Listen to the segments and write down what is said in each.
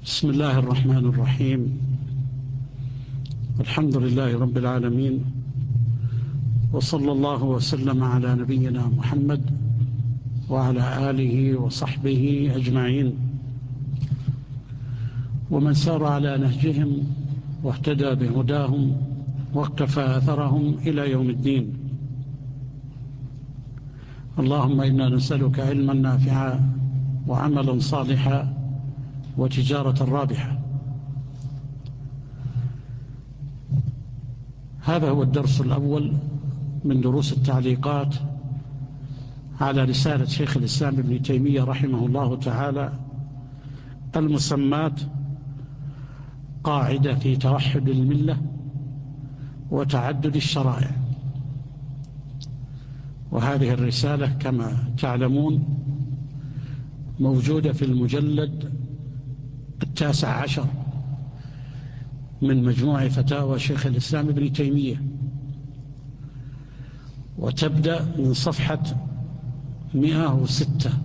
بسم الله الرحمن الرحيم. الحمد لله رب العالمين، وصلى الله وسلم على نبينا محمد وعلى آله وصحبه أجمعين، ومن سار على نهجهم واهتدى بهداهم واقتفى أثرهم إلى يوم الدين. اللهم إنا نسألك علما نافعا وعملا صالحا وتجارة رابحة. هذا هو الدرس الأول من دروس التعليقات على رسالة شيخ الإسلام ابن تيمية رحمه الله تعالى المسماة قاعدة في توحد الملة وتعدد الشرائع. وهذه الرسالة كما تعلمون موجودة في المجلد 19 من مجموع فتاوى شيخ الإسلام ابن تيمية، وتبدأ من صفحة 106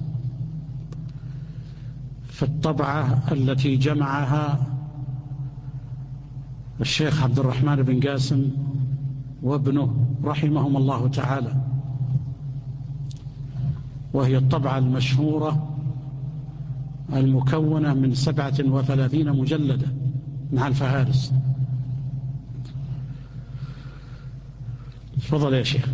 في الطبعة التي جمعها الشيخ عبد الرحمن بن قاسم وابنه رحمهم الله تعالى، وهي الطبعة المشهورة المكونة من 37 مجلدة مع الفهارس. تفضل يا شيخ.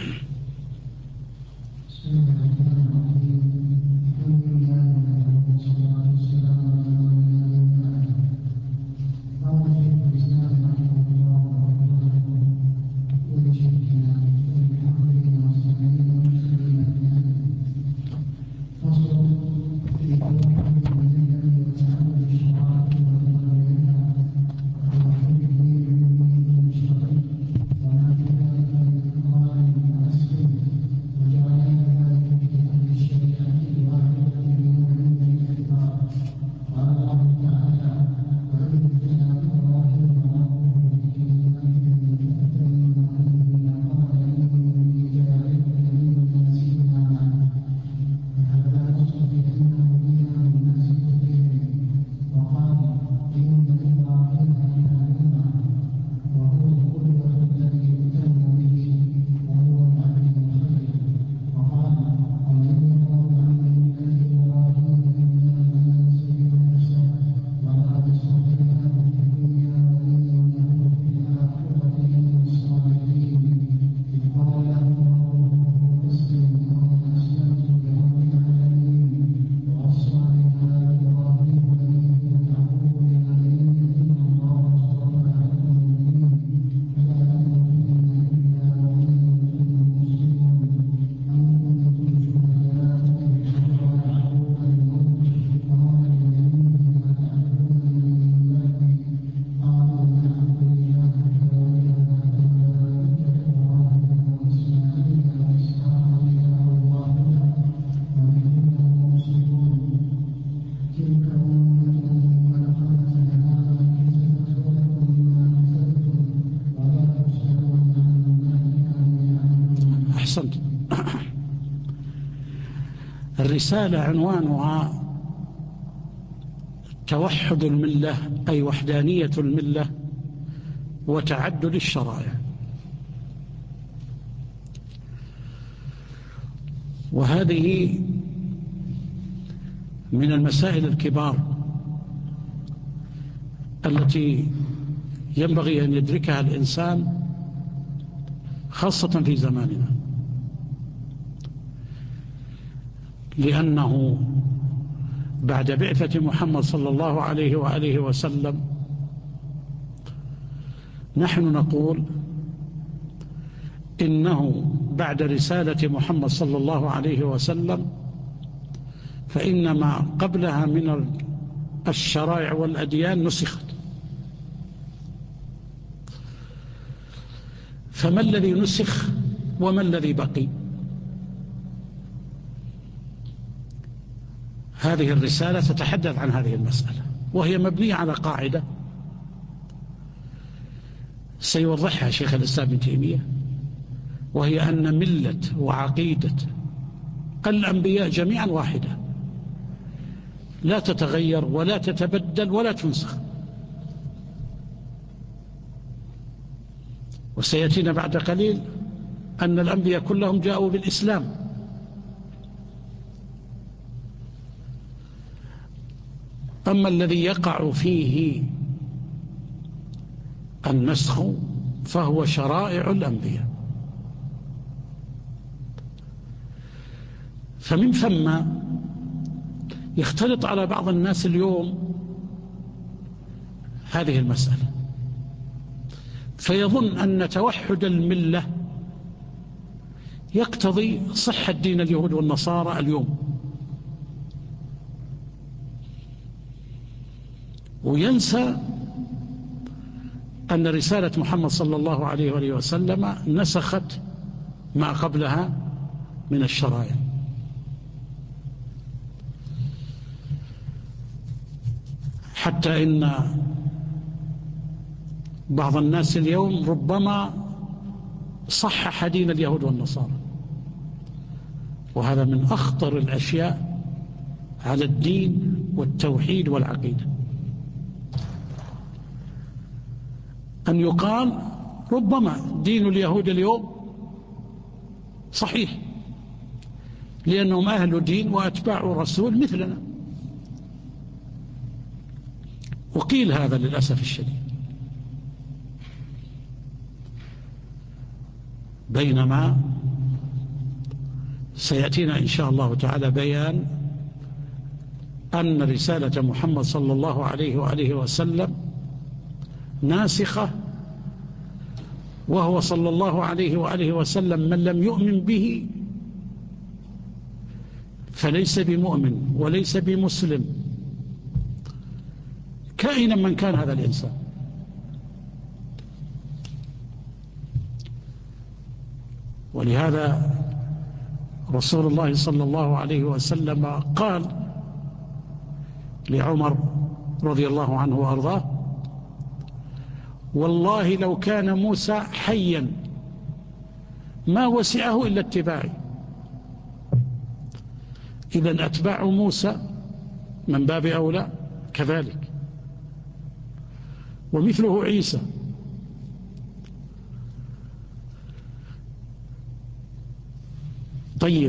أحسنت. الرسالة عنوانها توحد الملة، أي وحدانية الملة وتعدد الشرائع. وهذه من المسائل الكبار التي ينبغي أن يدركها الإنسان خاصة في زماننا، لأنه بعد بعثة محمد صلى الله عليه وآله وسلم نحن نقول إنه بعد رسالة محمد صلى الله عليه وسلم فإن ما قبلها من الشرائع والأديان نسخت. فما الذي نسخ وما الذي بقي؟ هذه الرسالة تتحدث عن هذه المسألة، وهي مبنية على قاعدة سيوضحها شيخ الإسلام ابن تيمية، وهي أن ملة وعقيدة الأنبياء جميعا واحدة، لا تتغير ولا تتبدل ولا تنسخ. وسيأتينا بعد قليل أن الأنبياء كلهم جاءوا بالإسلام. أما الذي يقع فيه النسخ فهو شرائع الأنبياء. فمن ثم يختلط على بعض الناس اليوم هذه المسألة، فيظن أن توحد الملة يقتضي صحة دين اليهود والنصارى اليوم، وينسى أن رسالة محمد صلى الله عليه وآله وسلم نسخت ما قبلها من الشرائع. حتى إن بعض الناس اليوم ربما صحح دين اليهود والنصارى، وهذا من أخطر الأشياء على الدين والتوحيد والعقيدة، أن يقال ربما دين اليهود اليوم صحيح لأنهم أهل دين وأتباع رسول مثلنا، وقيل هذا للأسف الشديد. بينما سيأتينا إن شاء الله تعالى بيان أن رسالة محمد صلى الله عليه وآله وسلم ناسخة، وهو صلى الله عليه وآله وسلم من لم يؤمن به فليس بمؤمن وليس بمسلم، كائنا من كان هذا الإنسان. ولهذا رسول الله صلى الله عليه وسلم قال لعمر رضي الله عنه وأرضاه: والله لو كان موسى حيا ما وسعه إلا اتباعي. إذن أتباع موسى من باب أولى كذلك، ومثله عيسى. طيب،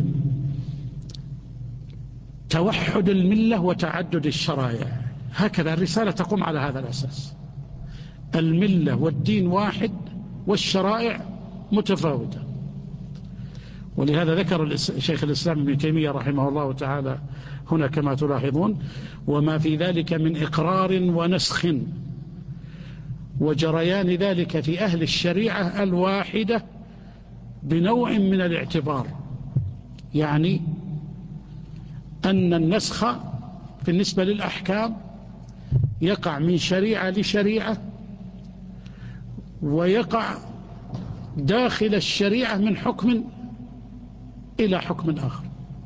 توحد الملة وتعدد الشرائع، هكذا الرسالة تقوم على هذا الأساس. الملة والدين واحد والشرائع متفاوتة. ولهذا ذكر شيخ الإسلام ابن تيمية رحمه الله تعالى هنا كما تلاحظون: وما في ذلك من إقرار ونسخ وجريان ذلك في أهل الشريعة الواحدة بنوع من الاعتبار. يعني أن النسخ بالنسبة للأحكام يقع من شريعة لشريعة، ويقع داخل الشريعة من حكم إلى حكم آخر.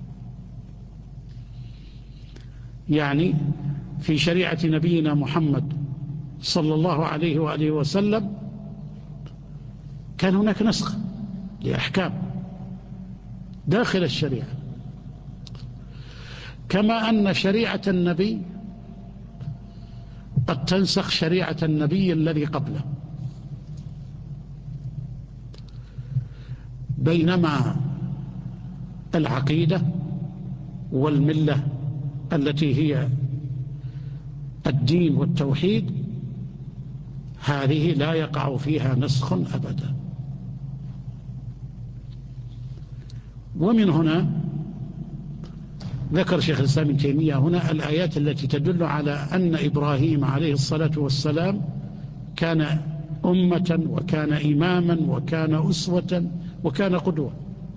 يعني في شريعة نبينا محمد صلى الله عليه وآله وسلم كان هناك نسخ لأحكام داخل الشريعة، كما أن شريعة النبي قد تنسخ شريعة النبي الذي قبله. بينما العقيدة والملة التي هي الدين والتوحيد هذه لا يقع فيها نسخ أبدا. ومن هنا ذكر شيخ الإسلام ابن تيمية هنا الآيات التي تدل على أن إبراهيم عليه الصلاة والسلام كان أمة وكان إماما وكان أسوة وكان قدوة.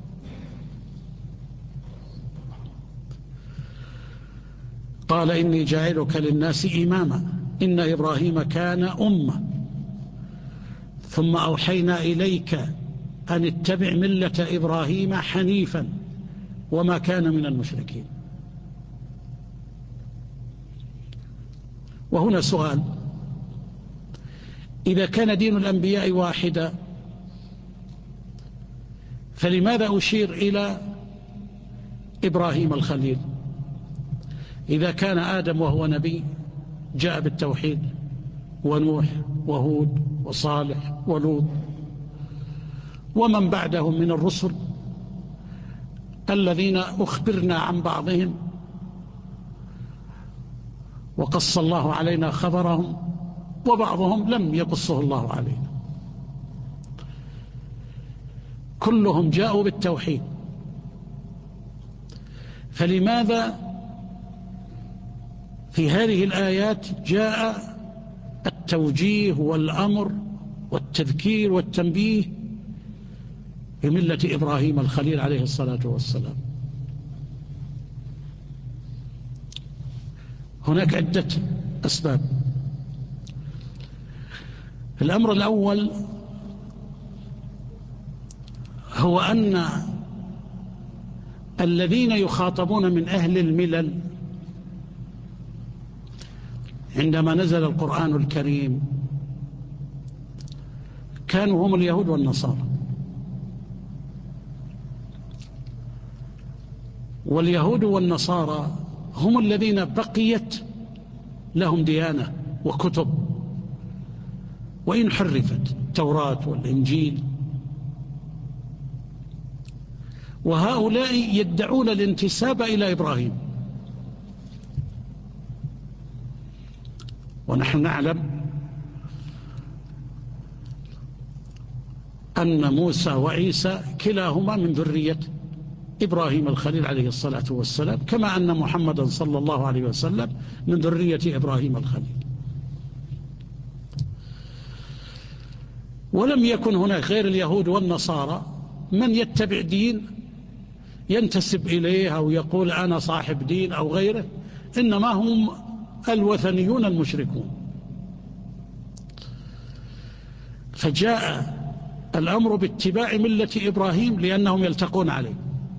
قال: إني جاعلك للناس إماما إن إبراهيم كان أمة ثم أوحينا إليك أن اتبع ملة إبراهيم حنيفا وما كان من المشركين. وهنا سؤال: إذا كان دين الأنبياء واحدا فلماذا أشير إلى إبراهيم الخليل؟ إذا كان آدم وهو نبي جاء بالتوحيد، ونوح وهود وصالح ولوط ومن بعدهم من الرسل الذين أخبرنا عن بعضهم وقص الله علينا خبرهم، وبعضهم لم يقصه الله علينا. كلهم جاءوا بالتوحيد، فلماذا في هذه الآيات جاء التوجيه والأمر والتذكير والتنبيه بملة إبراهيم الخليل عليه الصلاة والسلام؟ هناك عدة أسباب. الأمر الأول هو أن الذين يخاطبون من أهل الملل عندما نزل القرآن الكريم كانوا هم اليهود والنصارى، واليهود والنصارى هم الذين بقيت لهم ديانة وكتب، وإن حرفت التوراة والإنجيل، وهؤلاء يدعون الانتساب إلى إبراهيم. ونحن نعلم أن موسى وعيسى كلاهما من ذرية إبراهيم الخليل عليه الصلاة والسلام، كما أن محمدا صلى الله عليه وسلم من ذرية إبراهيم الخليل. ولم يكن هناك غير اليهود والنصارى من يتبع دين ينتسب إليه أو يقول أنا صاحب دين أو غيره، إنما هم الوثنيون المشركون. فجاء الأمر باتباع ملة إبراهيم لأنهم يلتقون عليه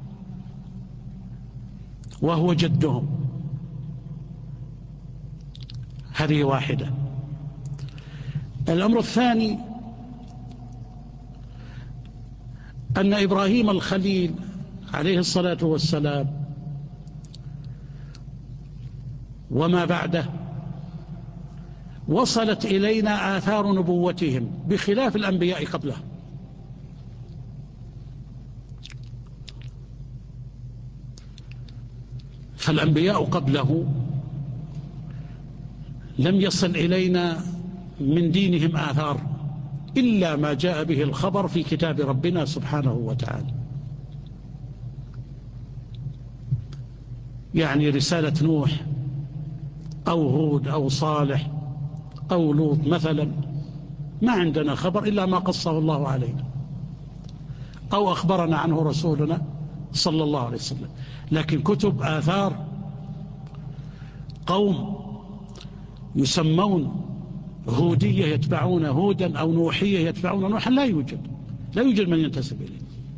وهو جدهم. هذه واحدة. الأمر الثاني أن إبراهيم الخليل عليه الصلاة والسلام وما بعده وصلت إلينا آثار نبوتهم بخلاف الأنبياء قبله. فالأنبياء قبله لم يصل إلينا من دينهم آثار إلا ما جاء به الخبر في كتاب ربنا سبحانه وتعالى، يعني رسالة نوح أو هود أو صالح أو لوط مثلا، ما عندنا خبر إلا ما قصه الله علينا أو أخبرنا عنه رسولنا صلى الله عليه وسلم. لكن كتب آثار قوم يسمون هودية يتبعون هودا أو نوحية يتبعون نوحا لا يوجد من ينتسب إليه،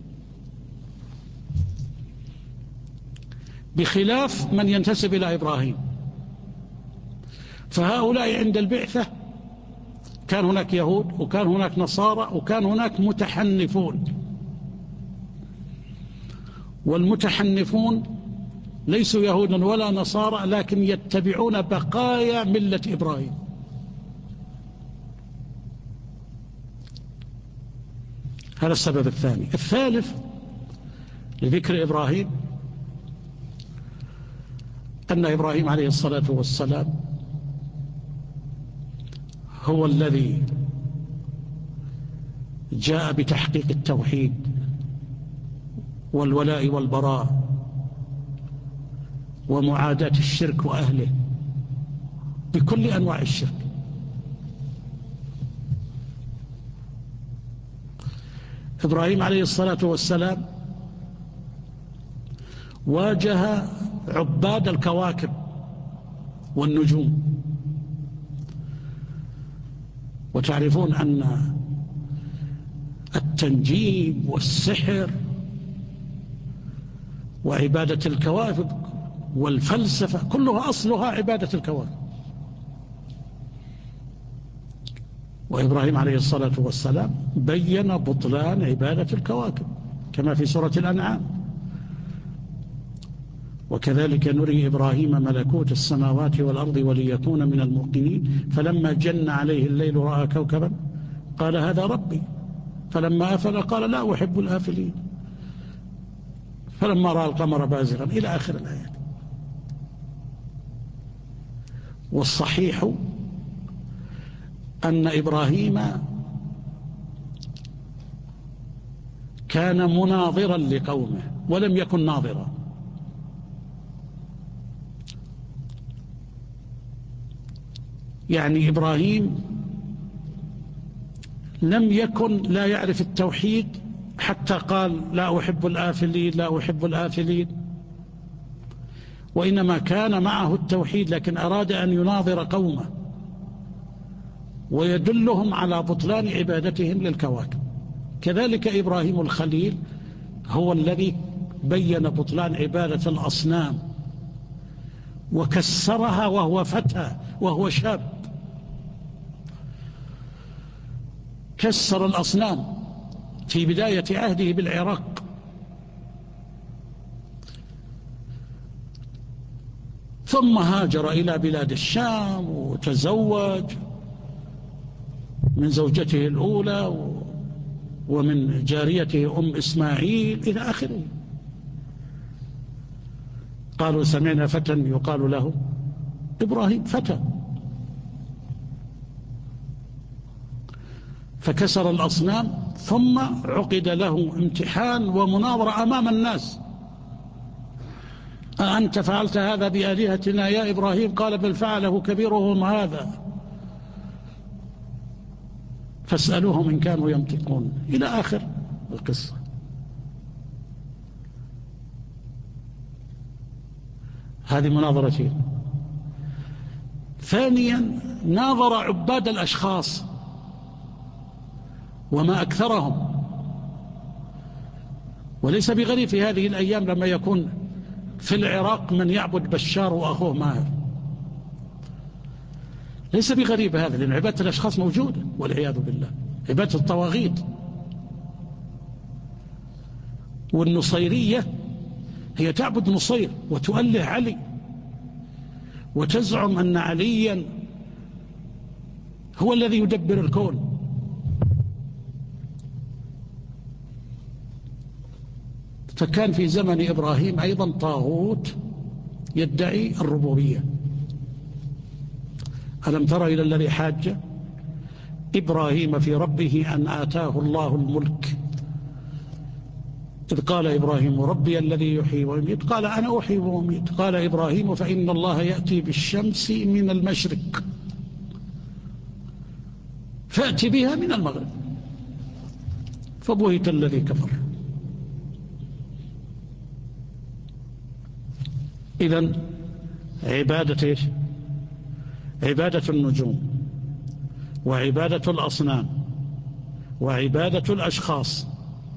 بخلاف من ينتسب إلى إبراهيم. فهؤلاء عند البعثة كان هناك يهود وكان هناك نصارى وكان هناك متحنفون، والمتحنفون ليسوا يهودا ولا نصارى لكن يتبعون بقايا ملة إبراهيم. هذا السبب الثاني. الثالث لذكر إبراهيم أن إبراهيم عليه الصلاة والسلام هو الذي جاء بتحقيق التوحيد والولاء والبراء ومعاداة الشرك وأهله بكل أنواع الشرك. إبراهيم عليه الصلاة والسلام واجه عباد الكواكب والنجوم، وتعرفون أن التنجيم والسحر وعبادة الكواكب والفلسفة كلها أصلها عبادة الكواكب. وإبراهيم عليه الصلاة والسلام بين بطلان عبادة الكواكب كما في سورة الأنعام: وكذلك نري إبراهيم ملكوت السماوات والأرض وليكون من الموقنين فلما جن عليه الليل رأى كوكبا قال هذا ربي فلما أفل قال لا أحب الآفلين فلما رأى القمر بازغا إلى آخر الآيات. والصحيح أن إبراهيم كان مناظرا لقومه ولم يكن ناظرا. يعني إبراهيم لم يكن لا يعرف التوحيد حتى قال لا أحب الآفلين لا أحب الآفلين، وإنما كان معه التوحيد لكن أراد أن يناظر قومه ويدلهم على بطلان عبادتهم للكواكب. كذلك إبراهيم الخليل هو الذي بين بطلان عبادة الأصنام وكسرها وهو فتى وهو شاب، كسر الأصنام في بداية عهده بالعراق، ثم هاجر إلى بلاد الشام وتزوج من زوجته الأولى ومن جاريته أم إسماعيل إلى آخره. قالوا سمعنا فتى يقال له إبراهيم، فتى، فكسر الأصنام ثم عقد له امتحان ومناظرة أمام الناس: أأنت فعلت هذا بآلهتنا يا إبراهيم؟ قال بل فعله كبيرهم هذا فاسألوهم إن كانوا ينطقون، إلى آخر القصة. هذه مناظرتين. ثانيا ناظر عباد الأشخاص وما أكثرهم، وليس بغريب في هذه الأيام لما يكون في العراق من يعبد بشار وأخوه ماهر، ليس بغريب هذا، لأن عبادة الأشخاص موجودة والعياذ بالله، عبادة الطواغيت. والنصيرية هي تعبد نصير وتؤله علي وتزعم أن عليا هو الذي يدبر الكون. فكان في زمن إبراهيم أيضا طاغوت يدعي الربوبية. ألم تر إلى الذي حاج إبراهيم في ربه أن آتاه الله الملك إذ قال إبراهيم ربي الذي يحيي ويميت قال أنا أحيي وأميت قال إبراهيم فإن الله يأتي بالشمس من المشرق فأتي بها من المغرب فبهت الذي كفر. إذن عبادة إيش؟ عبادة النجوم وعبادة الأصنام وعبادة الأشخاص،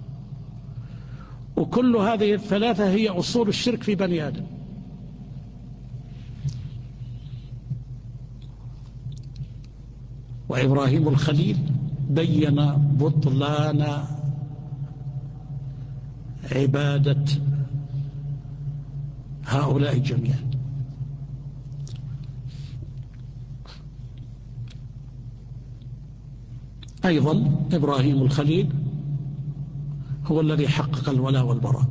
وكل هذه الثلاثة هي أصول الشرك في بني آدم. وإبراهيم الخليل بين بطلان عبادة هؤلاء جميعا. أيضا إبراهيم الخليل هو الذي حقق الولاء والبراء.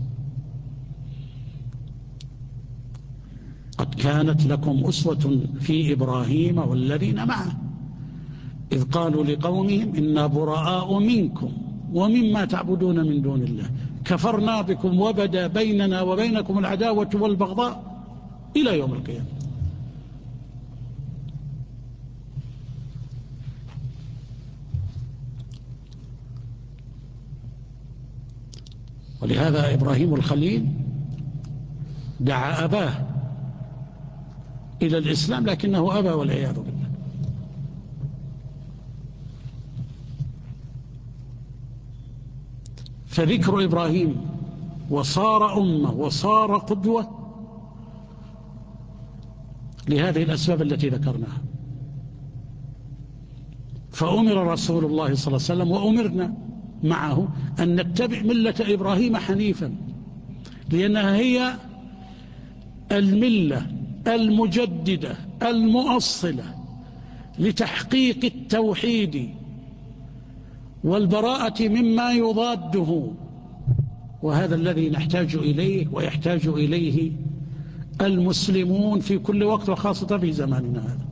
قد كانت لكم أسوة في إبراهيم والذين معه إذ قالوا لقومهم إنا براء منكم ومما تعبدون من دون الله كفرنا بكم وبدا بيننا وبينكم العداوة والبغضاء إلى يوم القيامة. ولهذا إبراهيم الخليل دعا أباه إلى الإسلام لكنه أبى والعياذ بالله. فذكر إبراهيم وصار أمة وصار قدوة لهذه الأسباب التي ذكرناها. فأمر رسول الله صلى الله عليه وسلم وأمرنا معه أن نتبع ملة إبراهيم حنيفا، لأنها هي الملة المجددة المؤصلة لتحقيق التوحيد والبراءة مما يضاده، وهذا الذي نحتاج إليه ويحتاج إليه المسلمون في كل وقت، وخاصة في زماننا هذا.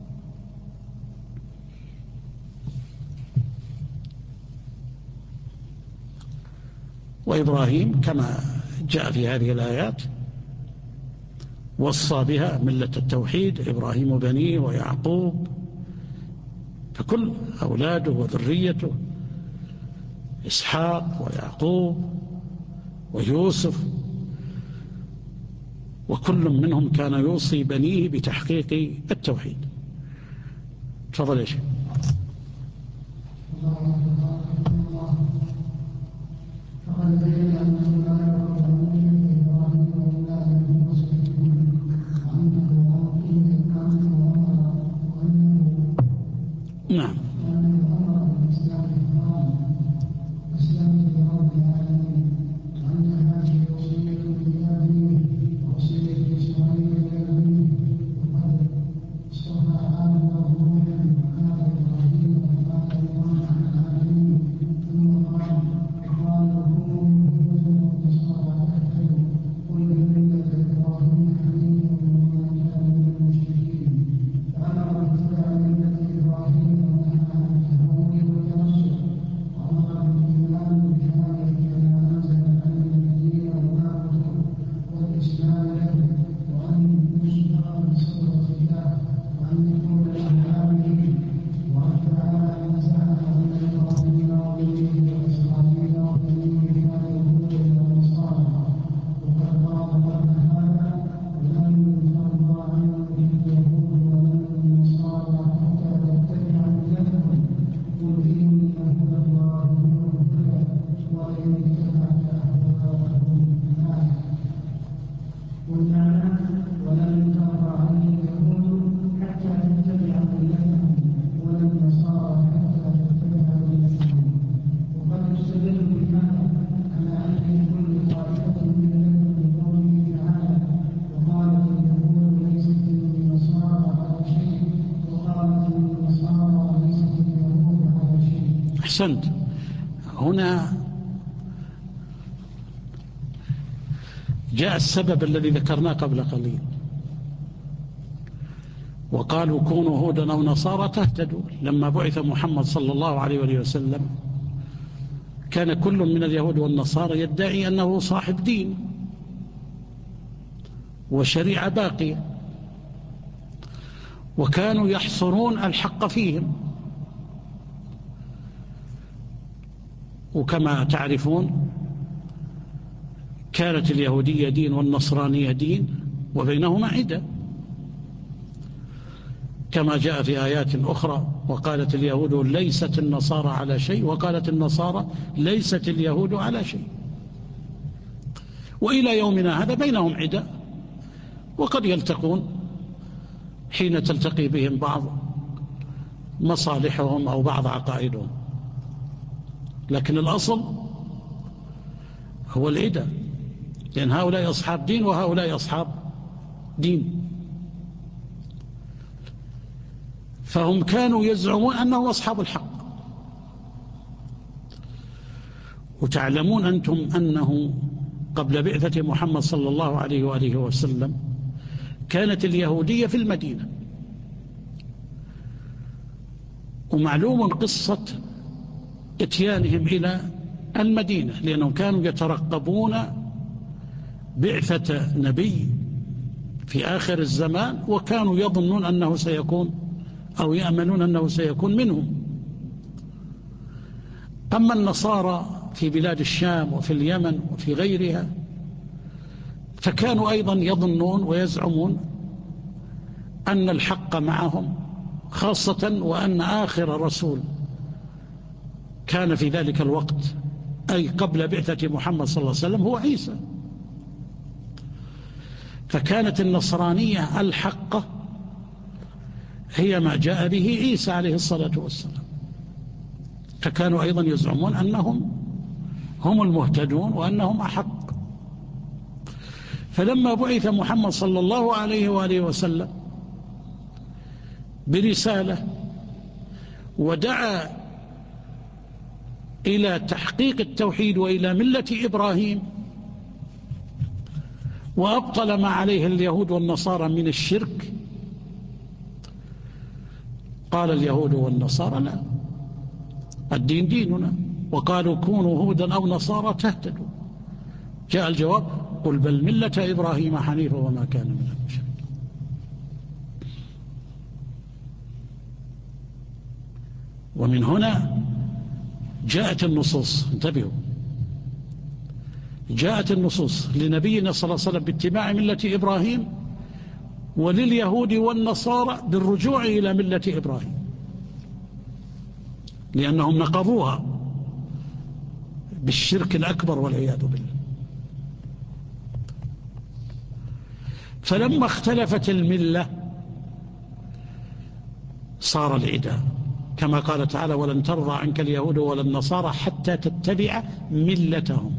وإبراهيم كما جاء في هذه الآيات وصى بها ملة التوحيد، إبراهيم وبنيه ويعقوب، فكل أولاده وذريته إسحاق ويعقوب ويوسف، وكل منهم كان يوصي بنيه بتحقيق التوحيد. تفضل يا شيخ. نعم. أحسنت. هنا جاء السبب الذي ذكرناه قبل قليل، وقالوا كونوا هودا أو نصارى تهتدوا. لما بعث محمد صلى الله عليه وسلم كان كل من اليهود والنصارى يدعي أنه صاحب دين وشريعة باقية، وكانوا يحصرون الحق فيهم. وكما تعرفون كانت اليهودية دين والنصرانية دين، وبينهما عدة، كما جاء في آيات أخرى: وقالت اليهود ليست النصارى على شيء، وقالت النصارى ليست اليهود على شيء. وإلى يومنا هذا بينهم عدة، وقد يلتقون حين تلتقي بهم بعض مصالحهم أو بعض عقائدهم، لكن الأصل هو العدة، لأن هؤلاء أصحاب دين وهؤلاء أصحاب دين. فهم كانوا يزعمون أنهم أصحاب الحق. وتعلمون أنتم أنه قبل بعثة محمد صلى الله عليه وآله وسلم كانت اليهودية في المدينة، ومعلوم قصة اتيانهم إلى المدينة، لأنهم كانوا يترقبون بعثة نبي في آخر الزمان، وكانوا يظنون أنه سيكون أو يأمنون أنه سيكون منهم. أما النصارى في بلاد الشام وفي اليمن وفي غيرها فكانوا أيضا يظنون ويزعمون أن الحق معهم، خاصة وأن آخر رسول كان في ذلك الوقت أي قبل بعثة محمد صلى الله عليه وسلم هو عيسى. فكانت النصرانية الحقة هي ما جاء به عيسى عليه الصلاة والسلام، فكانوا أيضا يزعمون أنهم هم المهتدون وأنهم أحق. فلما بعث محمد صلى الله عليه وآله وسلم برسالة ودعا إلى تحقيق التوحيد وإلى ملة إبراهيم، وأبطل ما عليه اليهود والنصارى من الشرك، قال اليهود والنصارى لا، الدين ديننا، وقالوا كونوا هودا أو نصارى تهتدوا. جاء الجواب: قل بل ملة إبراهيم حنيفا وما كان من المشركين. ومن هنا جاءت النصوص، انتبهوا، جاءت النصوص لنبينا صلى الله عليه وسلم باتباع ملة إبراهيم، ولليهود والنصارى بالرجوع إلى ملة إبراهيم، لأنهم نقضوها بالشرك الأكبر والعياذ بالله. فلما اختلفت الملة صار العداء، كما قال تعالى: ولن ترضى عنك اليهود ولا النصارى حتى تتبع ملتهم.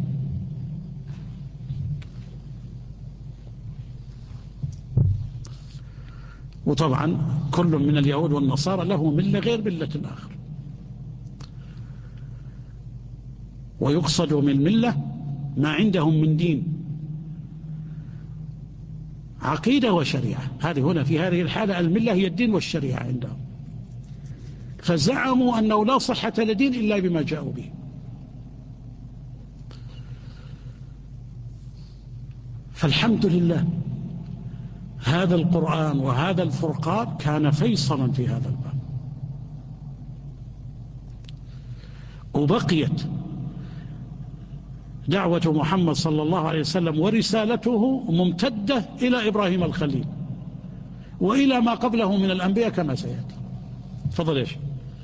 وطبعا كل من اليهود والنصارى له ملة غير ملة الآخر، ويقصد من ملة ما عندهم من دين، عقيدة وشريعة. هذه هنا في هذه الحالة الملة هي الدين والشريعة عندهم، فزعموا أنه لا صحة لدين إلا بما جاءوا به. فالحمد لله هذا القرآن وهذا الفرقان كان فيصلا في هذا الباب، وبقيت دعوة محمد صلى الله عليه وسلم ورسالته ممتدة إلى إبراهيم الخليل وإلى ما قبله من الأنبياء كما سيأتي. تفضل يا شيخ.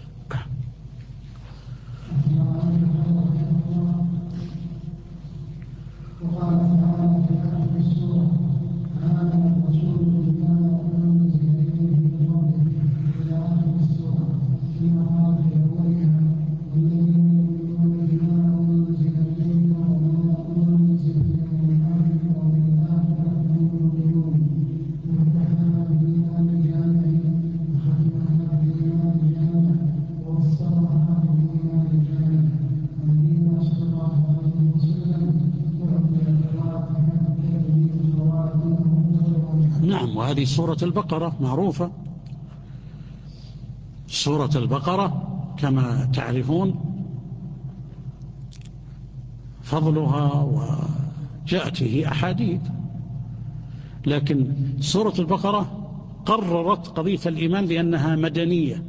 نعم، وهذه سورة البقرة معروفة. سورة البقرة كما تعرفون فضلها وجاءت فيه أحاديث، لكن سورة البقرة قررت قضية الإيمان لأنها مدنية،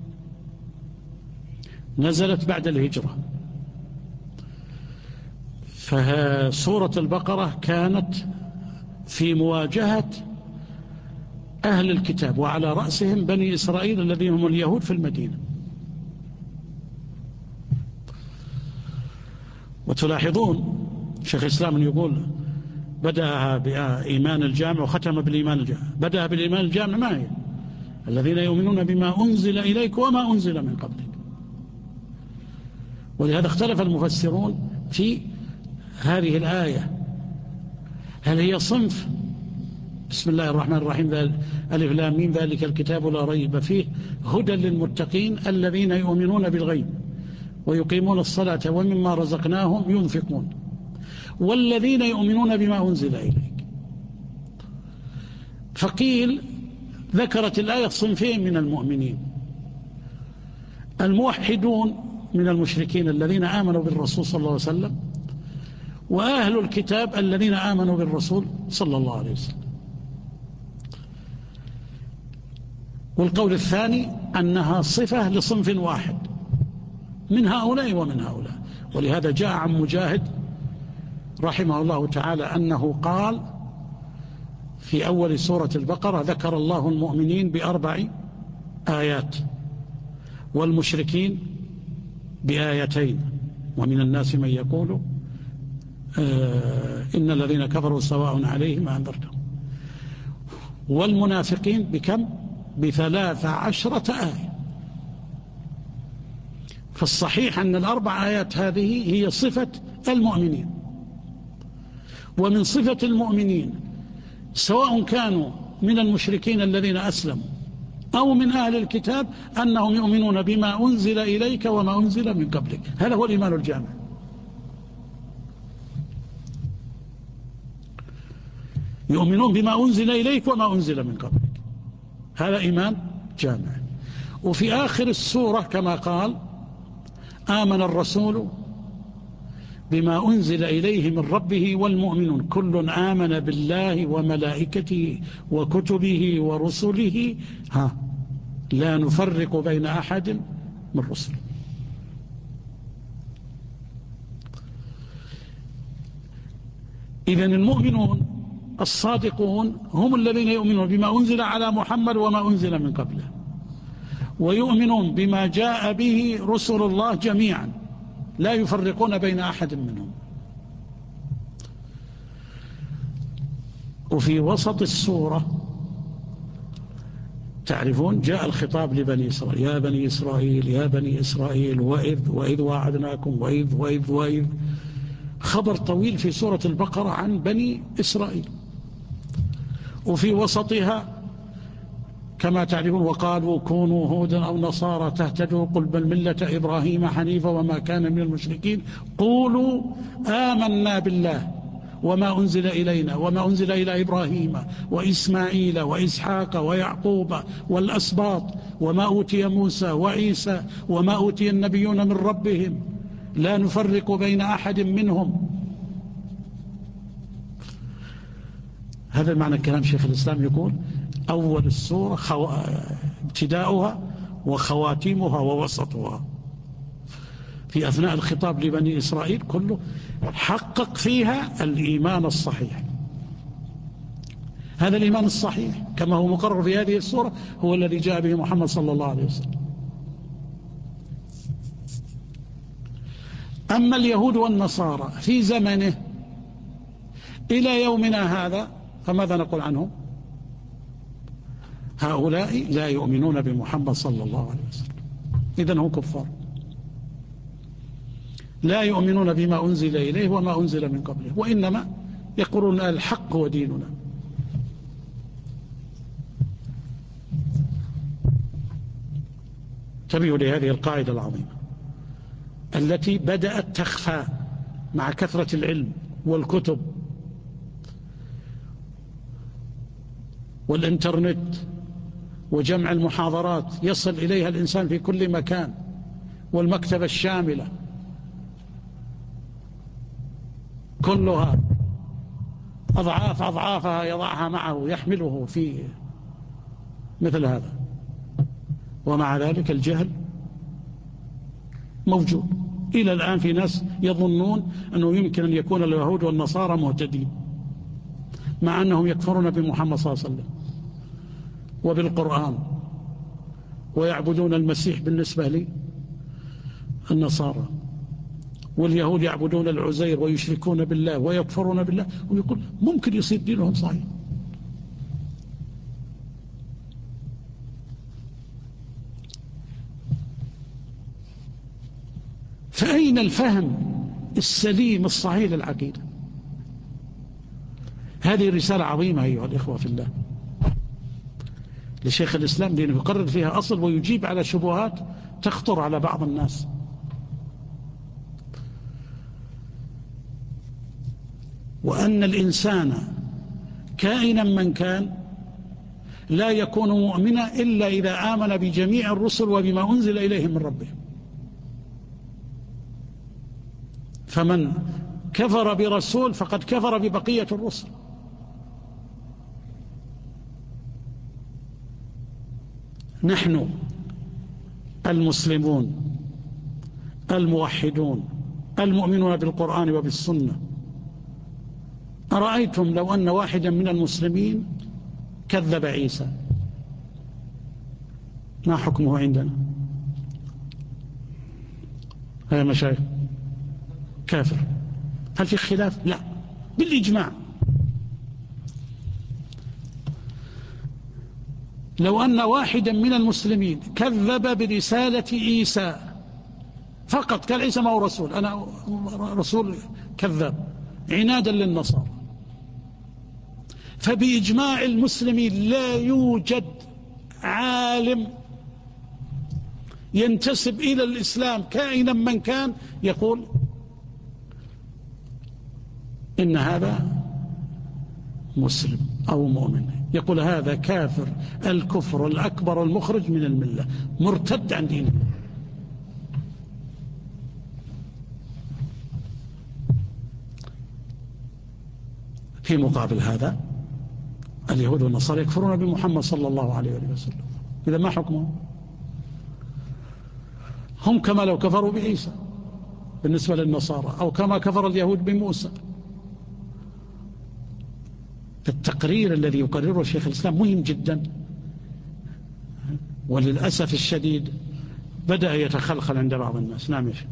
نزلت بعد الهجرة. فسورة البقرة كانت في مواجهة أهل الكتاب، وعلى رأسهم بني إسرائيل الذين هم اليهود في المدينة. وتلاحظون شيخ الإسلام يقول بدأها بإيمان الجامع وختم بالإيمان الجامع. بدأ بالإيمان الجامع ما هي؟ الذين يؤمنون بما أنزل إليك وما أنزل من قبلك. ولهذا اختلف المفسرون في هذه الآية، هل هي صنف بسم الله الرحمن الرحيم ألف لام ميم ذلك الكتاب لا ريب فيه هدى للمتقين الذين يؤمنون بالغيب ويقيمون الصلاة ومما رزقناهم ينفقون والذين يؤمنون بما أنزل إليك. فقيل ذكرت الآية صنفين من المؤمنين: الموحدون من المشركين الذين آمنوا بالرسول صلى الله عليه وسلم، وأهل الكتاب الذين آمنوا بالرسول صلى الله عليه وسلم. والقول الثاني أنها صفة لصنف واحد من هؤلاء ومن هؤلاء. ولهذا جاء عن مجاهد رحمه الله تعالى أنه قال في أول سورة البقرة: ذكر الله المؤمنين ب4 آيات والمشركين ب2، ومن الناس من يقول إن الذين كفروا سواء عليهم أنذرتهم، والمنافقين بكم؟ ب13 آية. فالصحيح أن ال4 آيات هذه هي صفة المؤمنين، ومن صفة المؤمنين سواء كانوا من المشركين الذين أسلموا أو من أهل الكتاب أنهم يؤمنون بما أنزل إليك وما أنزل من قبلك. هذا هو الإيمان الجامع. يؤمنون بما أنزل إليك وما أنزل من قبلك، هذا إيمان جامع. وفي آخر السورة كما قال: آمن الرسول بما أنزل إليه من ربه والمؤمنون كل آمن بالله وملائكته وكتبه ورسله لا نفرق بين أحد من رسله. إذن المؤمنون الصادقون هم الذين يؤمنون بما أنزل على محمد وما أنزل من قبله، ويؤمنون بما جاء به رسل الله جميعا لا يفرقون بين أحد منهم. وفي وسط السورة تعرفون جاء الخطاب لبني إسرائيل: يا بني إسرائيل يا بني إسرائيل وإذ وعدناكم وإذ خبر طويل في سورة البقرة عن بني إسرائيل. وفي وسطها كما تعرفون: وقالوا كونوا هودا أو نصارى تهتدوا قل بل ملة إبراهيم حنيفا وما كان من المشركين قولوا آمنا بالله وما أنزل إلينا وما أنزل إلى إبراهيم وإسماعيل وإسحاق ويعقوب والأسباط وما أوتي موسى وعيسى وما أوتي النبيون من ربهم لا نفرق بين أحد منهم. هذا معنى كلام شيخ الإسلام، يقول: أول السورة ابتداؤها وخواتيمها ووسطها في أثناء الخطاب لبني إسرائيل كله حقق فيها الإيمان الصحيح. هذا الإيمان الصحيح كما هو مقرر في هذه السورة هو الذي جاء به محمد صلى الله عليه وسلم. أما اليهود والنصارى في زمنه إلى يومنا هذا فماذا نقول عنهم؟ هؤلاء لا يؤمنون بمحمد صلى الله عليه وسلم، إذن هم كفار، لا يؤمنون بما أنزل إليه وما أنزل من قبله، وإنما يقولون الحق هو ديننا. انتبهوا لهذه القاعدة العظيمة التي بدأت تخفى مع كثرة العلم والكتب والإنترنت وجمع المحاضرات، يصل إليها الإنسان في كل مكان، والمكتبة الشاملة كلها أضعاف أضعافها يضعها معه يحمله في مثل هذا، ومع ذلك الجهل موجود إلى الآن. في ناس يظنون أنه يمكن أن يكون اليهود والنصارى مهتدين مع أنهم يكفرون بمحمد صلى الله عليه وسلم وبالقرآن ويعبدون المسيح بالنسبة للنصارى، واليهود يعبدون العزير ويشركون بالله ويكفرون بالله، ويقول ممكن يصير دينهم صحيح. فأين الفهم السليم الصحيح للعقيدة؟ هذه رسالة عظيمة أيها الإخوة في الله لشيخ الإسلام، لأنه يقرر فيها أصل ويجيب على شبهات تخطر على بعض الناس. وأن الإنسان كائنا من كان لا يكون مؤمنا إلا إذا آمن بجميع الرسل وبما أنزل إليهم من ربهم. فمن كفر برسول فقد كفر ببقية الرسل. نحن المسلمون الموحدون المؤمنون بالقرآن وبالسنة، أرأيتم لو أن واحدا من المسلمين كذب عيسى ما حكمه عندنا؟ يا مشايخ كافر. هل في خلاف؟ لا، بالإجماع. لو أن واحدا من المسلمين كذب برسالة عيسى فقط، قال عيسى ما هو رسول، أنا رسول، كذاب عنادا للنصارى، فبإجماع المسلمين لا يوجد عالم ينتسب إلى الإسلام كائنا من كان يقول إن هذا مسلم أو مؤمن، يقول هذا كافر، الكفر الأكبر المخرج من الملة، مرتد عن دينه. في مقابل هذا اليهود والنصارى يكفرون بمحمد صلى الله عليه وسلم، إذا ما حكمهم؟ هم كما لو كفروا بعيسى بالنسبة للنصارى، أو كما كفر اليهود بموسى. التقرير الذي يقرره شيخ الإسلام مهم جدا، وللأسف الشديد بدأ يتخلخل عند بعض الناس. نعم يا شيخ.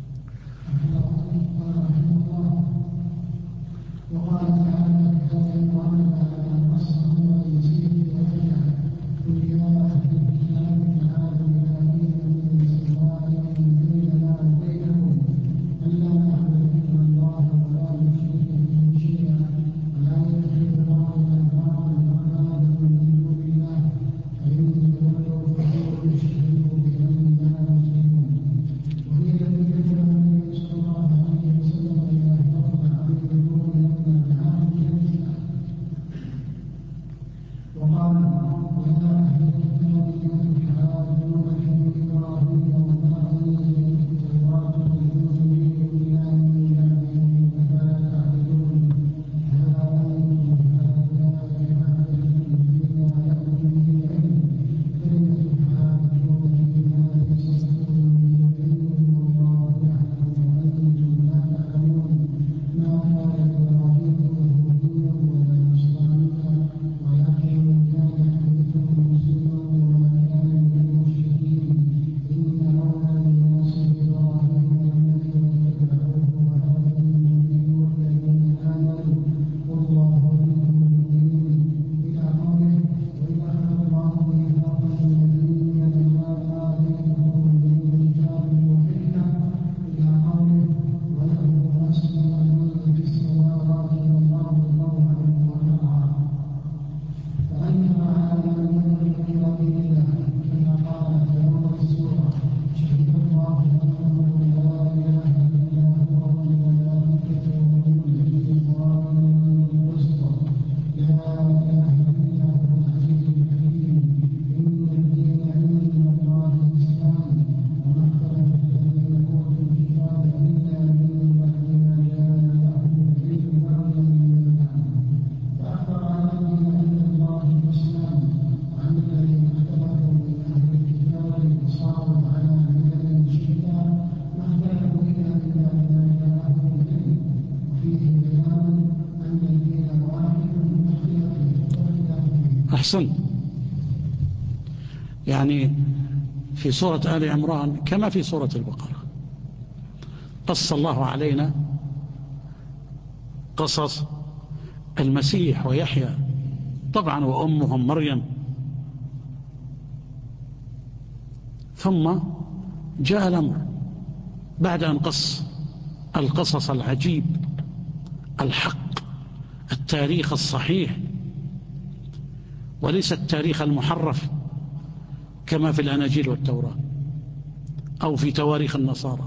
أحسن. يعني في سورة آل عمران كما في سورة البقرة قص الله علينا قصص المسيح ويحيى طبعا وأمهم مريم، ثم جاء الأمر بعد أن قص القصص العجيب الحق، التاريخ الصحيح وليس التاريخ المحرف كما في الأناجيل والتوراة أو في تواريخ النصارى.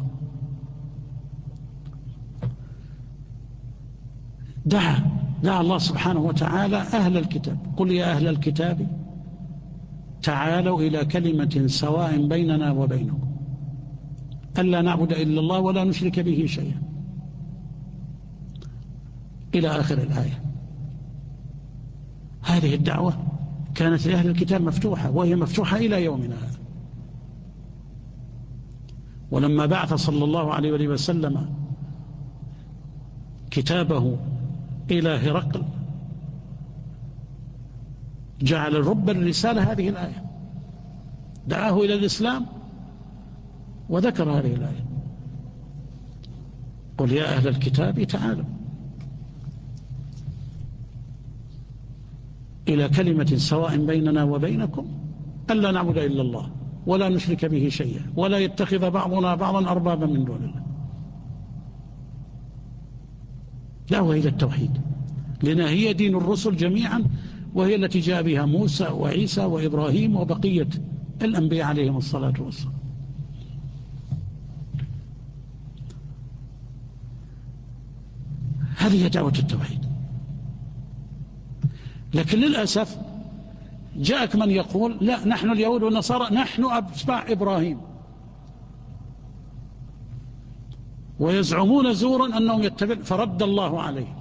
دعا الله سبحانه وتعالى أهل الكتاب: قل يا أهل الكتاب تعالوا إلى كلمة سواء بيننا وبينكم ألا نعبد إلا الله ولا نشرك به شيئا، إلى آخر الآية. هذه الدعوة كانت لأهل الكتاب مفتوحة، وهي مفتوحة إلى يومنا هذا. ولما بعث صلى الله عليه وسلم كتابه إلى هرقل جعل رب الرسالة هذه الآية، دعاه إلى الإسلام وذكر هذه الآية: قل يا أهل الكتاب تعالوا إلى كلمة سواء بيننا وبينكم ألا نعبد إلا الله ولا نشرك به شيئا ولا يتخذ بعضنا بعضا أربابا من دون الله. دعوة إلى التوحيد. لأنها هي دين الرسل جميعا، وهي التي جاء بها موسى وعيسى وإبراهيم وبقية الأنبياء عليهم الصلاة والسلام. هذه دعوة التوحيد. لكن للأسف جاءك من يقول لا، نحن اليهود والنصارى نحن أتباع إبراهيم، ويزعمون زورا أنهم يتبعون، فرد الله عليه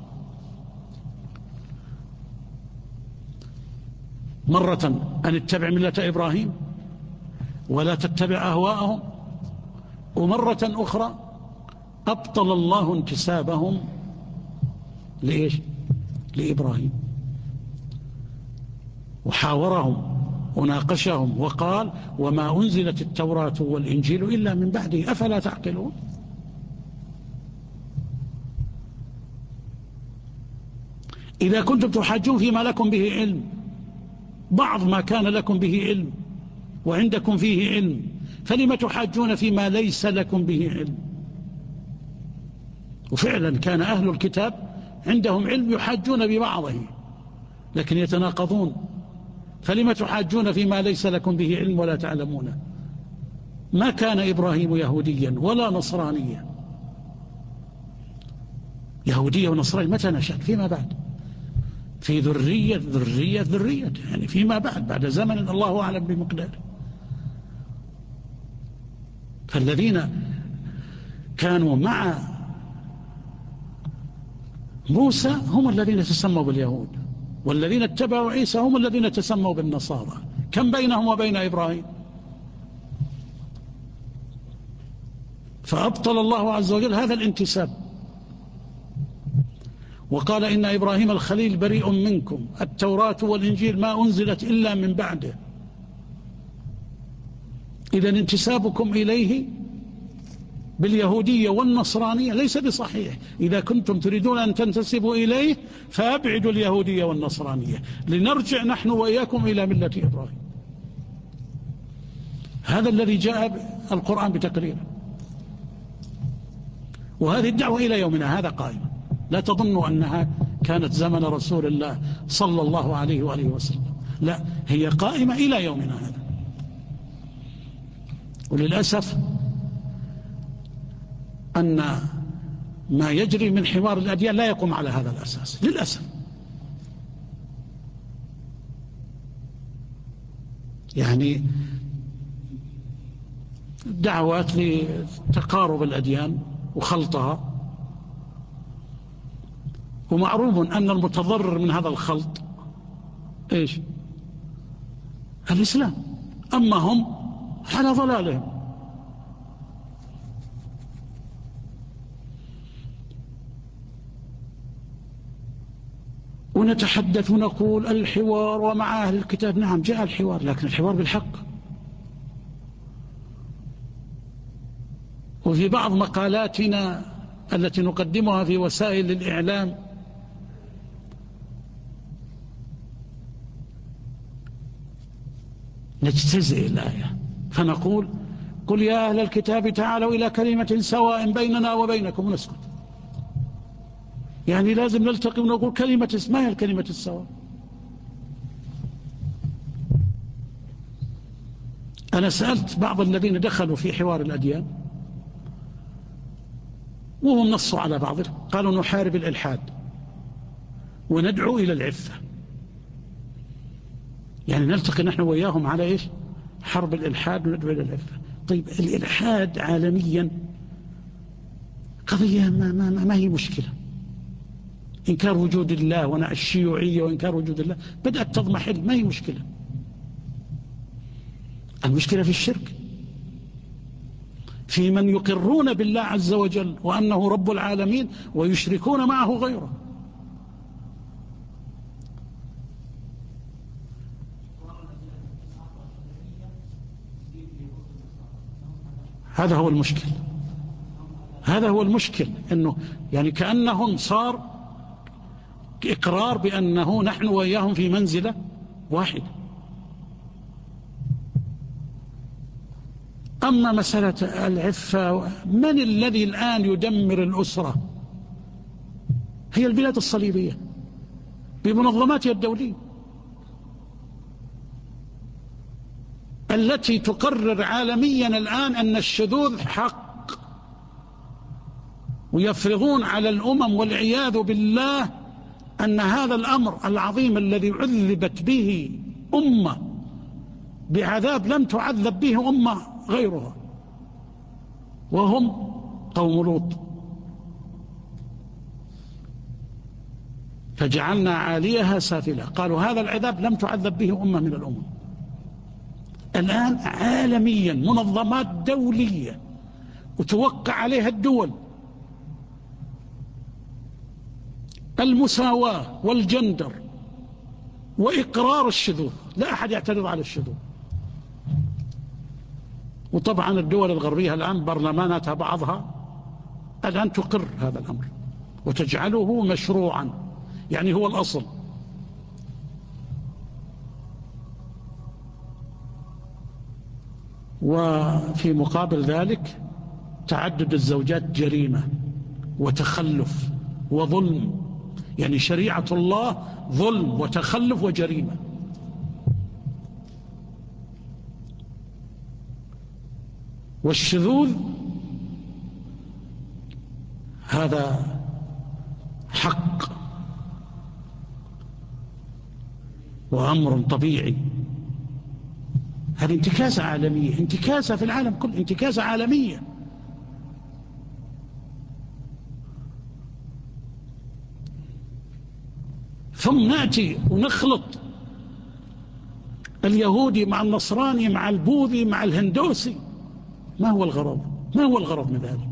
مرة أن اتبع ملة إبراهيم ولا تتبع أهواءهم، ومرة أخرى أبطل الله انتسابهم لإيش؟ لإبراهيم، وحاورهم وناقشهم وقال وما أنزلت التوراة والإنجيل إلا من بعده أفلا تعقلون. إذا كنتم تحاجون فيما لكم به علم، بعض ما كان لكم به علم وعندكم فيه علم، فلم تحاجون فيما ليس لكم به علم؟ وفعلا كان أهل الكتاب عندهم علم يحاجون ببعضه لكن يتناقضون، فلم تحاجون فيما ليس لكم به علم ولا تعلمونه؟ ما كان إبراهيم يهوديا ولا نصرانيا. يهودية ونصرانية متى نشأت؟ فيما بعد، في ذرية يعني فيما بعد زمن الله أعلم بمقداره. فالذين كانوا مع موسى هم الذين تسموا باليهود، والذين اتبعوا عيسى هم الذين تسموا بالنصارى. كم بينهم وبين إبراهيم؟ فأبطل الله عز وجل هذا الانتساب، وقال إن إبراهيم الخليل بريء منكم، التوراة والإنجيل ما أنزلت إلا من بعده. إذن انتسابكم إليه باليهودية والنصرانية ليس بصحيح. إذا كنتم تريدون أن تنتسبوا إليه فأبعدوا اليهودية والنصرانية، لنرجع نحن وإياكم إلى ملة إبراهيم. هذا الذي جاء القرآن بتقريره، وهذه الدعوة إلى يومنا هذا قائمة. لا تظنوا أنها كانت زمن رسول الله صلى الله عليه وآله وسلم، لا، هي قائمة إلى يومنا هذا. وللأسف أن ما يجري من حوار الأديان لا يقوم على هذا الأساس للأسف. يعني دعوات لتقارب الأديان وخلطها، ومعروف أن المتضرر من هذا الخلط إيش؟ الإسلام، أما هم على ضلالهم. ونتحدث ونقول الحوار ومع أهل الكتاب، نعم جاء الحوار، لكن الحوار بالحق. وفي بعض مقالاتنا التي نقدمها في وسائل الإعلام نجتزئ الآية فنقول قل يا أهل الكتاب تعالوا إلى كلمة سواء بيننا وبينكم، ونسكت. يعني لازم نلتقي ونقول كلمة، ما هي الكلمة السواء؟ أنا سألت بعض الذين دخلوا في حوار الأديان وهم نصوا على بعضهم، قالوا نحارب الإلحاد وندعو إلى العفة. يعني نلتقي نحن وإياهم على إيش؟ حرب الإلحاد وندعو إلى العفة. طيب الإلحاد عالميا قضية ما هي مشكلة. إنكار وجود الله الشيوعية وإنكار وجود الله بدأت تضمحل، ما هي مشكلة. المشكلة في الشرك، في من يقرون بالله عز وجل وأنه رب العالمين ويشركون معه غيره. هذا هو المشكل، هذا هو المشكل، أنه يعني كأنهم صار إقرار بأنه نحن وإياهم في منزلة واحدة. أما مسألة العفة، من الذي الآن يدمر الأسرة؟ هي البلاد الصليبية. بمنظماتها الدولية التي تقرر عالميا الآن أن الشذوذ حق، ويفرضون على الأمم والعياذ بالله أن هذا الأمر العظيم الذي عذبت به أمة بعذاب لم تعذب به أمة غيرها، وهم قوم لوط. فجعلنا عاليها سافلة، قالوا هذا العذاب لم تعذب به أمة من الأمم. الآن عالميا منظمات دولية وتوقع عليها الدول المساواة والجندر وإقرار الشذوذ، لا أحد يعترض على الشذوذ. وطبعا الدول الغربية الآن برلماناتها بعضها الآن تقر هذا الأمر وتجعله مشروعا، يعني هو الأصل. وفي مقابل ذلك تعدد الزوجات جريمة وتخلف وظلم، يعني شريعة الله ظلم وتخلف وجريمة. والشذوذ هذا حق وأمر طبيعي. هذه انتكاسة عالمية، انتكاسة في العالم كله، انتكاسة عالمية. ثم نأتي ونخلط اليهودي مع النصراني مع البوذي مع الهندوسي. ما هو الغرض؟ ما هو الغرض من ذلك؟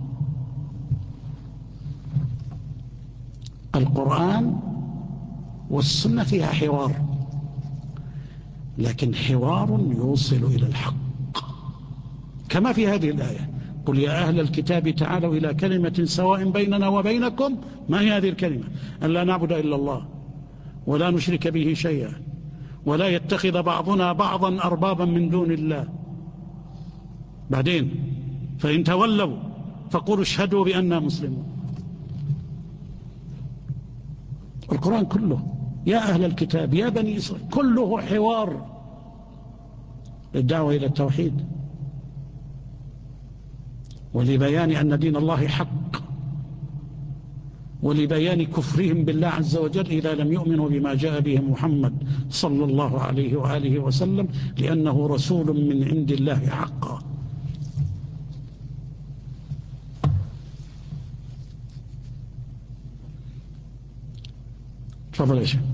القرآن والسنة فيها حوار، لكن حوار يوصل إلى الحق، كما في هذه الآية: قل يا أهل الكتاب تعالوا إلى كلمة سواء بيننا وبينكم. ما هي هذه الكلمة؟ أن لا نعبد إلا الله ولا نشرك به شيئا ولا يتخذ بعضنا بعضا أربابا من دون الله. بعدين فإن تولوا فقولوا اشهدوا بأننا مسلمون. القرآن كله يا أهل الكتاب يا بني إسرائيل كله حوار للدعوة إلى التوحيد ولبيان أن دين الله حق، ولبيان كفرهم بالله عز وجل إذا لم يؤمنوا بما جاء به محمد صلى الله عليه وآله وسلم، لأنه رسول من عند الله حقا. تفضل يا شيخ.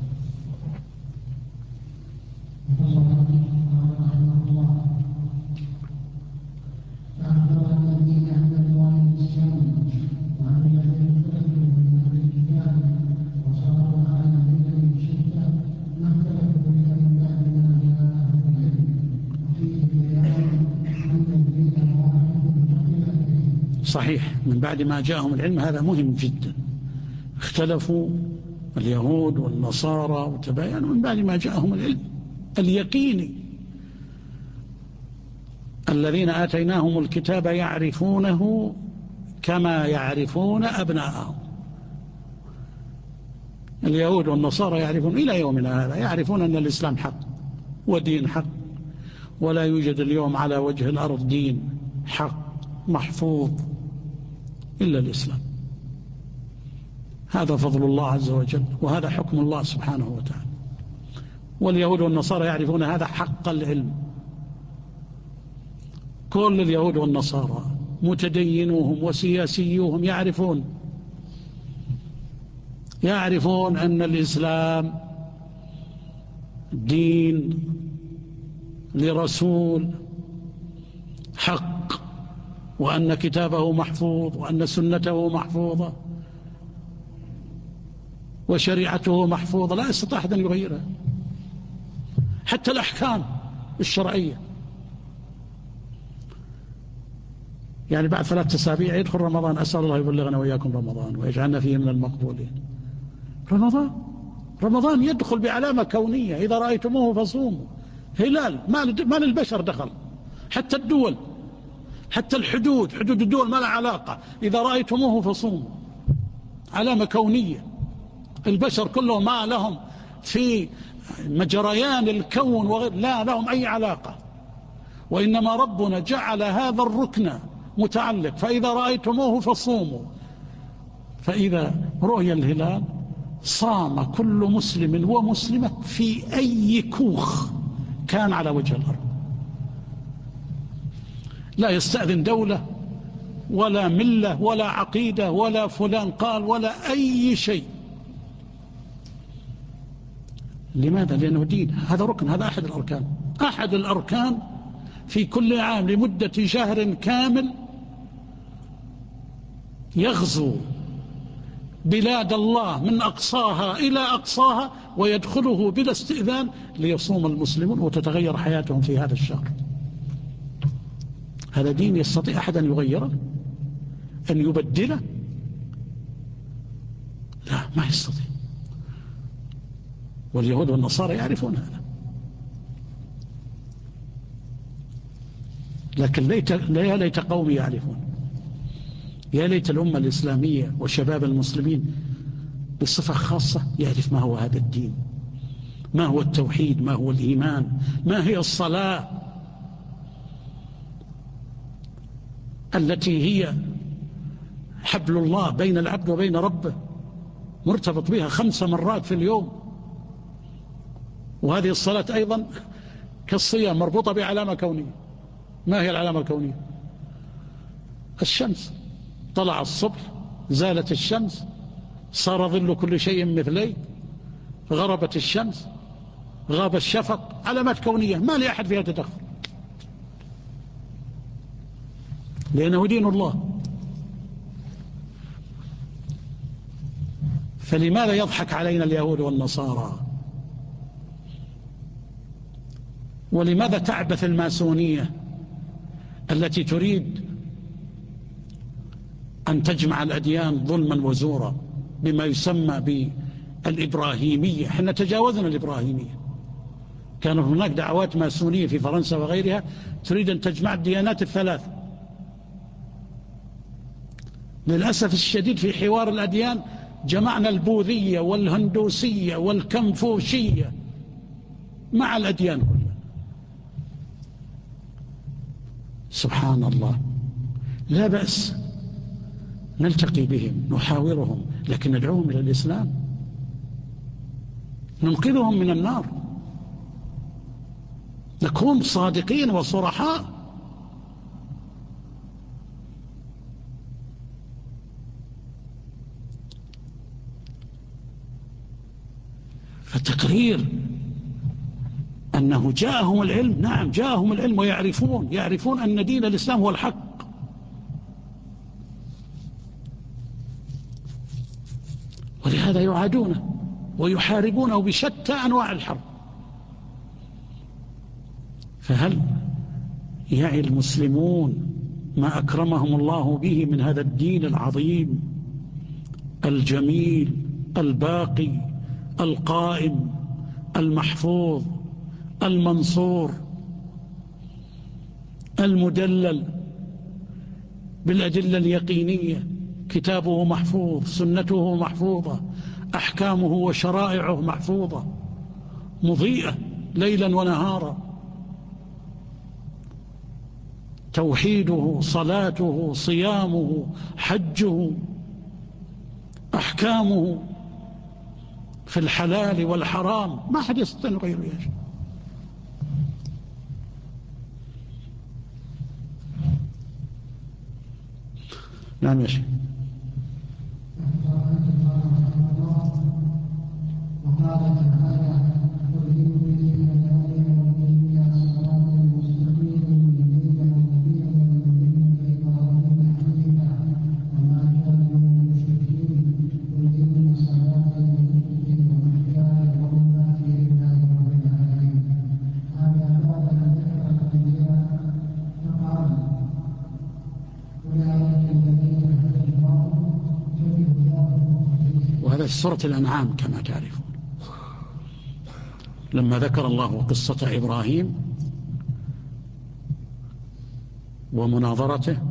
صحيح، من بعد ما جاءهم العلم، هذا مهم جدا. اختلفوا اليهود والنصارى وتباينوا من بعد ما جاءهم العلم اليقيني. الذين آتيناهم الكتاب يعرفونه كما يعرفون أبناءهم. اليهود والنصارى يعرفون إلى يومنا هذا، يعرفون أن الإسلام حق ودين حق، ولا يوجد اليوم على وجه الأرض دين حق محفوظ إلا الإسلام. هذا فضل الله عز وجل، وهذا حكم الله سبحانه وتعالى. واليهود والنصارى يعرفون هذا حق العلم. كل اليهود والنصارى متدينوهم وسياسيوهم يعرفون أن الإسلام دين لرسول حق، وأن كتابه محفوظ، وأن سنته محفوظة، وشريعته محفوظة، لا يستطيع أحد أن يغيرها، حتى الأحكام الشرعية. يعني بعد 3 أسابيع يدخل رمضان، أسأل الله يبلغنا وإياكم رمضان ويجعلنا فيه من المقبولين. رمضان يدخل بعلامة كونية: إذا رأيتموه فصوموا. هلال ما للبشر دخل، حتى الدول، حتى حدود الدول ما لها علاقة. إذا رأيتموه فصوموا، علامة كونية. البشر كلهم ما لهم في مجريان الكون لا لهم أي علاقة، وإنما ربنا جعل هذا الركن متعلق، فإذا رأيتموه فصوموا، فإذا رؤي الهلال صام كل مسلم ومسلمة في أي كوخ كان على وجه الأرض، لا يستأذن دولة ولا ملة ولا عقيدة ولا فلان قال ولا أي شيء. لماذا؟ لأنه دين، هذا ركن، هذا أحد الأركان، أحد الأركان. في كل عام لمدة شهر كامل يغزو بلاد الله من أقصاها إلى أقصاها ويدخله بلا استئذان ليصوم المسلمون وتتغير حياتهم في هذا الشهر. هذا دين يستطيع أحد أن يغيره، أن يبدله؟ لا، ما يستطيع. واليهود والنصارى يعرفون هذا، لكن يا ليت قومي يعرفون، يا ليت الأمة الإسلامية وشباب المسلمين بصفة خاصة يعرف ما هو هذا الدين، ما هو التوحيد، ما هو الإيمان، ما هي الصلاة التي هي حبل الله بين العبد وبين ربه، مرتبط بها 5 مرات في اليوم. وهذه الصلاة أيضا كالصيام مربوطة بعلامة كونية. ما هي العلامة الكونية؟ الشمس، طلع الصبح، زالت الشمس، صار ظل كل شيء مثلي، غربت الشمس، غاب الشفق، علامات كونية ما لأحد فيها تدخل، لأنه دين الله. فلماذا يضحك علينا اليهود والنصارى؟ ولماذا تعبث الماسونية التي تريد أن تجمع الأديان ظلما وزورا بما يسمى بالإبراهيمية؟ احنا تجاوزنا الإبراهيمية، كان هناك دعوات ماسونية في فرنسا وغيرها تريد أن تجمع الديانات الثلاث. للأسف الشديد في حوار الأديان جمعنا البوذية والهندوسية والكنفوشية مع الأديان كلها. سبحان الله. لا بأس نلتقي بهم نحاورهم، لكن ندعوهم إلى الإسلام، ننقذهم من النار، نكون صادقين وصرحاء. فتقرير أنه جاءهم العلم، نعم جاءهم العلم، ويعرفون أن دين الإسلام هو الحق، ولهذا يعادونه ويحاربونه بشتى أنواع الحرب. فهل يعي المسلمون ما أكرمهم الله به من هذا الدين العظيم الجميل الباقي القائم المحفوظ المنصور المدلل بالأدلة اليقينية؟ كتابه محفوظ، سنته محفوظة، أحكامه وشرائعه محفوظة مضيئة ليلا ونهارا، توحيده، صلاته، صيامه، حجه، أحكامه في الحلال والحرام، ما أحد يستطيع غيره يا شيخ. نعم يا شيخ. وهذا في سورة الأنعام كما تعرفون، لما ذكر الله قصة إبراهيم ومناظرته،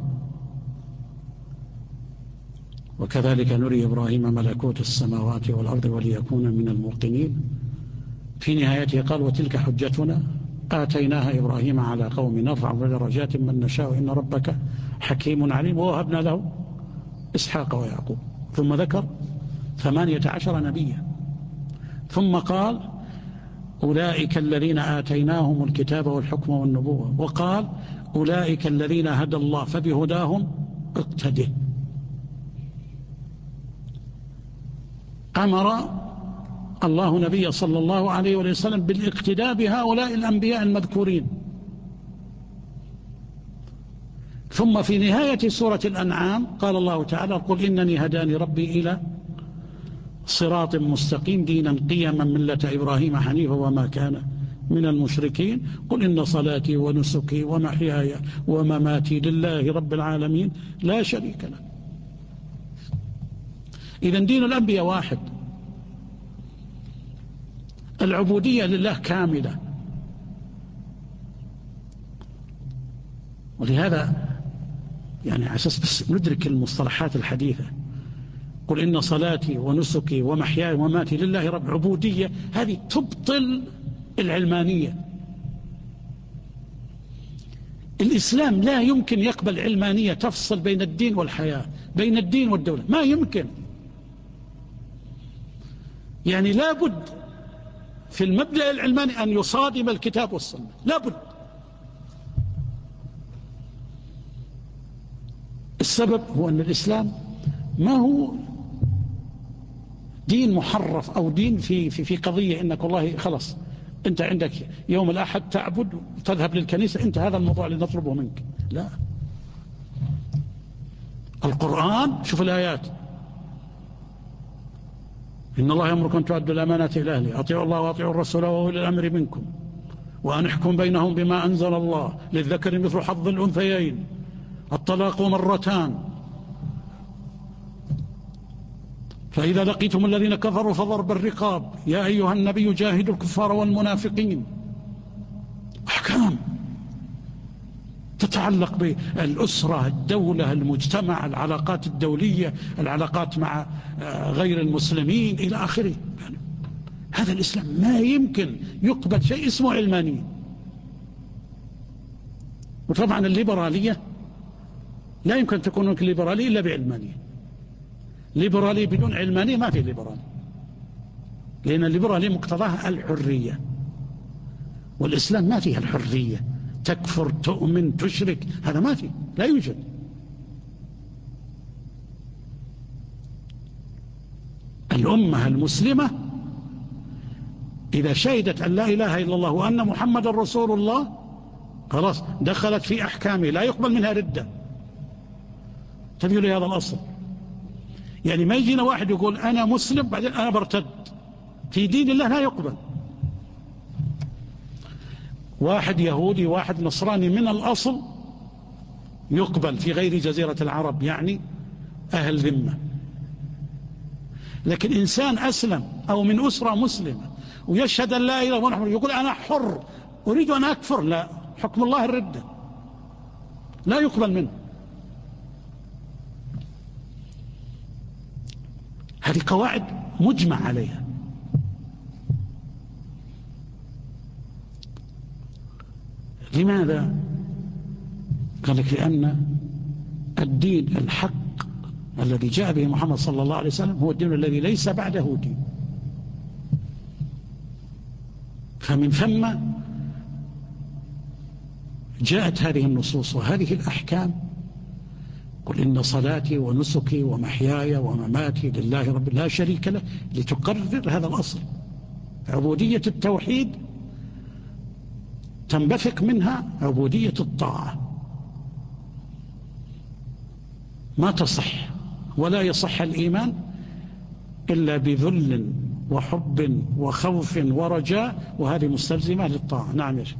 وكذلك نري إبراهيم ملكوت السماوات والأرض وليكون من الموقنين، في نهايته قال وتلك حجتنا آتيناها إبراهيم على قوم نرفع درجات من نشاء إن ربك حكيم عليم ووهبنا له إسحاق ويعقوب. ثم ذكر 18 نبيا، ثم قال أولئك الذين آتيناهم الكتاب والحكم والنبوة، وقال أولئك الذين هدى الله فبهداهم اقتده. أمر الله نبيه صلى الله عليه وسلم بالاقتداء بهؤلاء الأنبياء المذكورين. ثم في نهاية سورة الأنعام قال الله تعالى قل إنني هداني ربي إلى صراط مستقيم دينا قيما ملة إبراهيم حنيفا وما كان من المشركين قل إن صلاتي ونسكي ومحياي ومماتي لله رب العالمين لا شريك له. إذن دين الأنبياء واحد، العبودية لله كاملة. ولهذا يعني على أساس بس ندرك المصطلحات الحديثة، قل إن صلاتي ونسكي ومحياي ومماتي لله رب، عبودية هذه تبطل العلمانية. الإسلام لا يمكن يقبل علمانية تفصل بين الدين والحياة، بين الدين والدولة، ما يمكن. يعني لابد في المبدأ العلماني أن يصادم الكتاب والسنة، لابد. السبب هو أن الإسلام ما هو دين محرف أو دين في قضية إنك والله خلاص أنت عندك يوم الأحد تعبد وتذهب للكنيسة، أنت هذا الموضوع اللي نطلبه منك. لا، القرآن شوف الآيات، إن الله يأمركم أن تؤدوا الأمانات إلى أهلها، أطيعوا الله وأطيعوا الرسول وأولي الأمر منكم وأن احكم بينهم بما أنزل الله، للذكر مثل حظ الأنثيين، الطلاق مرتان، فإذا لقيتم الذين كفروا فضرب الرقاب، يا أيها النبي جاهدوا الكفار والمنافقين. أحكام تتعلق بالأسرة، الدولة، المجتمع، العلاقات الدولية، العلاقات مع غير المسلمين إلى آخره. هذا الإسلام ما يمكن يقبل شيء اسمه علمانية. وطبعا الليبرالية لا يمكن تكون ليبرالية إلا بعلمانية. ليبرالية بدون علمانية ما في ليبرالية، لأن الليبرالية مقتضاها الحرية، والإسلام ما فيها الحرية، تكفر تؤمن تشرك، هذا ما فيه، لا يوجد. الأمة المسلمة إذا شهدت أن لا إله إلا الله وأن محمد رسول الله خلاص دخلت في أحكامه، لا يقبل منها ردة. تبين لي هذا الأصل. يعني ما يجينا واحد يقول أنا مسلم بعدين أنا برتد، في دين الله لا يقبل. واحد يهودي واحد نصراني من الأصل يقبل في غير جزيرة العرب، يعني أهل ذمة. لكن إنسان أسلم أو من أسرة مسلمة ويشهد أن لا إله إلا الله يقول أنا حر أريد أن أكفر، لا، حكم الله الردة، لا يقبل منه. هذه قواعد مجمع عليها. لماذا؟ قال لك لأن الدين الحق الذي جاء به محمد صلى الله عليه وسلم هو الدين الذي ليس بعده دين. فمن ثم جاءت هذه النصوص وهذه الأحكام. قل إن صلاتي ونسكي ومحياي ومماتي لله رب لا شريك له، لتقرر هذا الأصل. عبودية التوحيد تنبثق منها عبودية الطاعة. ما تصح ولا يصح الإيمان إلا بذل وحب وخوف ورجاء، وهذه مستلزمة للطاعة. نعم يا شيخ.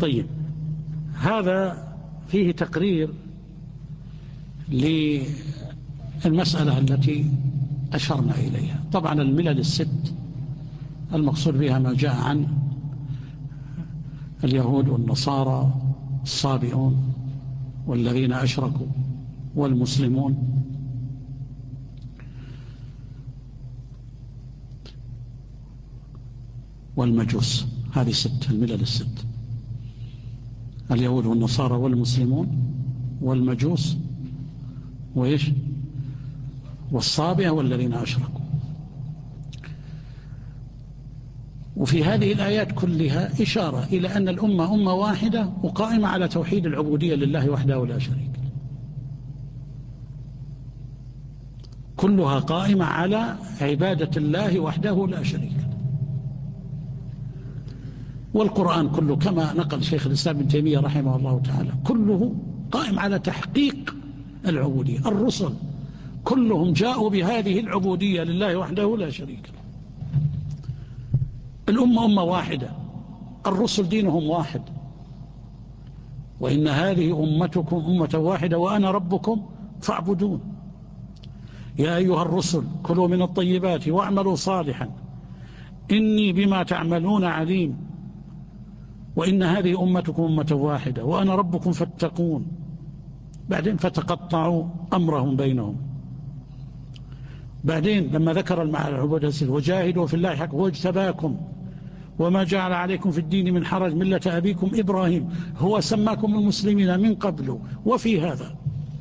طيب، هذا فيه تقرير للمسألة التي أشرنا إليها. طبعا الملل الست المقصود بها ما جاء عن اليهود والنصارى، الصابئون والذين أشركوا والمسلمون. والمجوس. هذه ست، الملل الست: اليهود والنصارى والمسلمون والمجوس وإيش؟ والصابئة والذين أشركوا. وفي هذه الآيات كلها إشارة إلى أن الأمة أمة واحدة وقائمة على توحيد العبودية لله وحده لا شريك له. كلها قائمة على عبادة الله وحده لا شريك له. والقرآن كله كما نقل شيخ الإسلام ابن تيمية رحمه الله تعالى كله قائم على تحقيق العبودية. الرسل كلهم جاءوا بهذه العبودية لله وحده لا شريك له. الأمة أمة واحدة، الرسل دينهم واحد: وإن هذه أمتكم أمة واحدة وأنا ربكم فاعبدون. يا أيها الرسل كلوا من الطيبات واعملوا صالحا إني بما تعملون عليم وإن هذه أمتكم أمة واحدة وأنا ربكم فاتقون. بعدين فتقطعوا أمرهم بينهم. بعدين لما ذكر العبودية وجاهدوا في الله حق واجتباكم وما جعل عليكم في الدين من حرج ملة أبيكم إبراهيم هو سماكم المسلمين من قبل وفي هذا.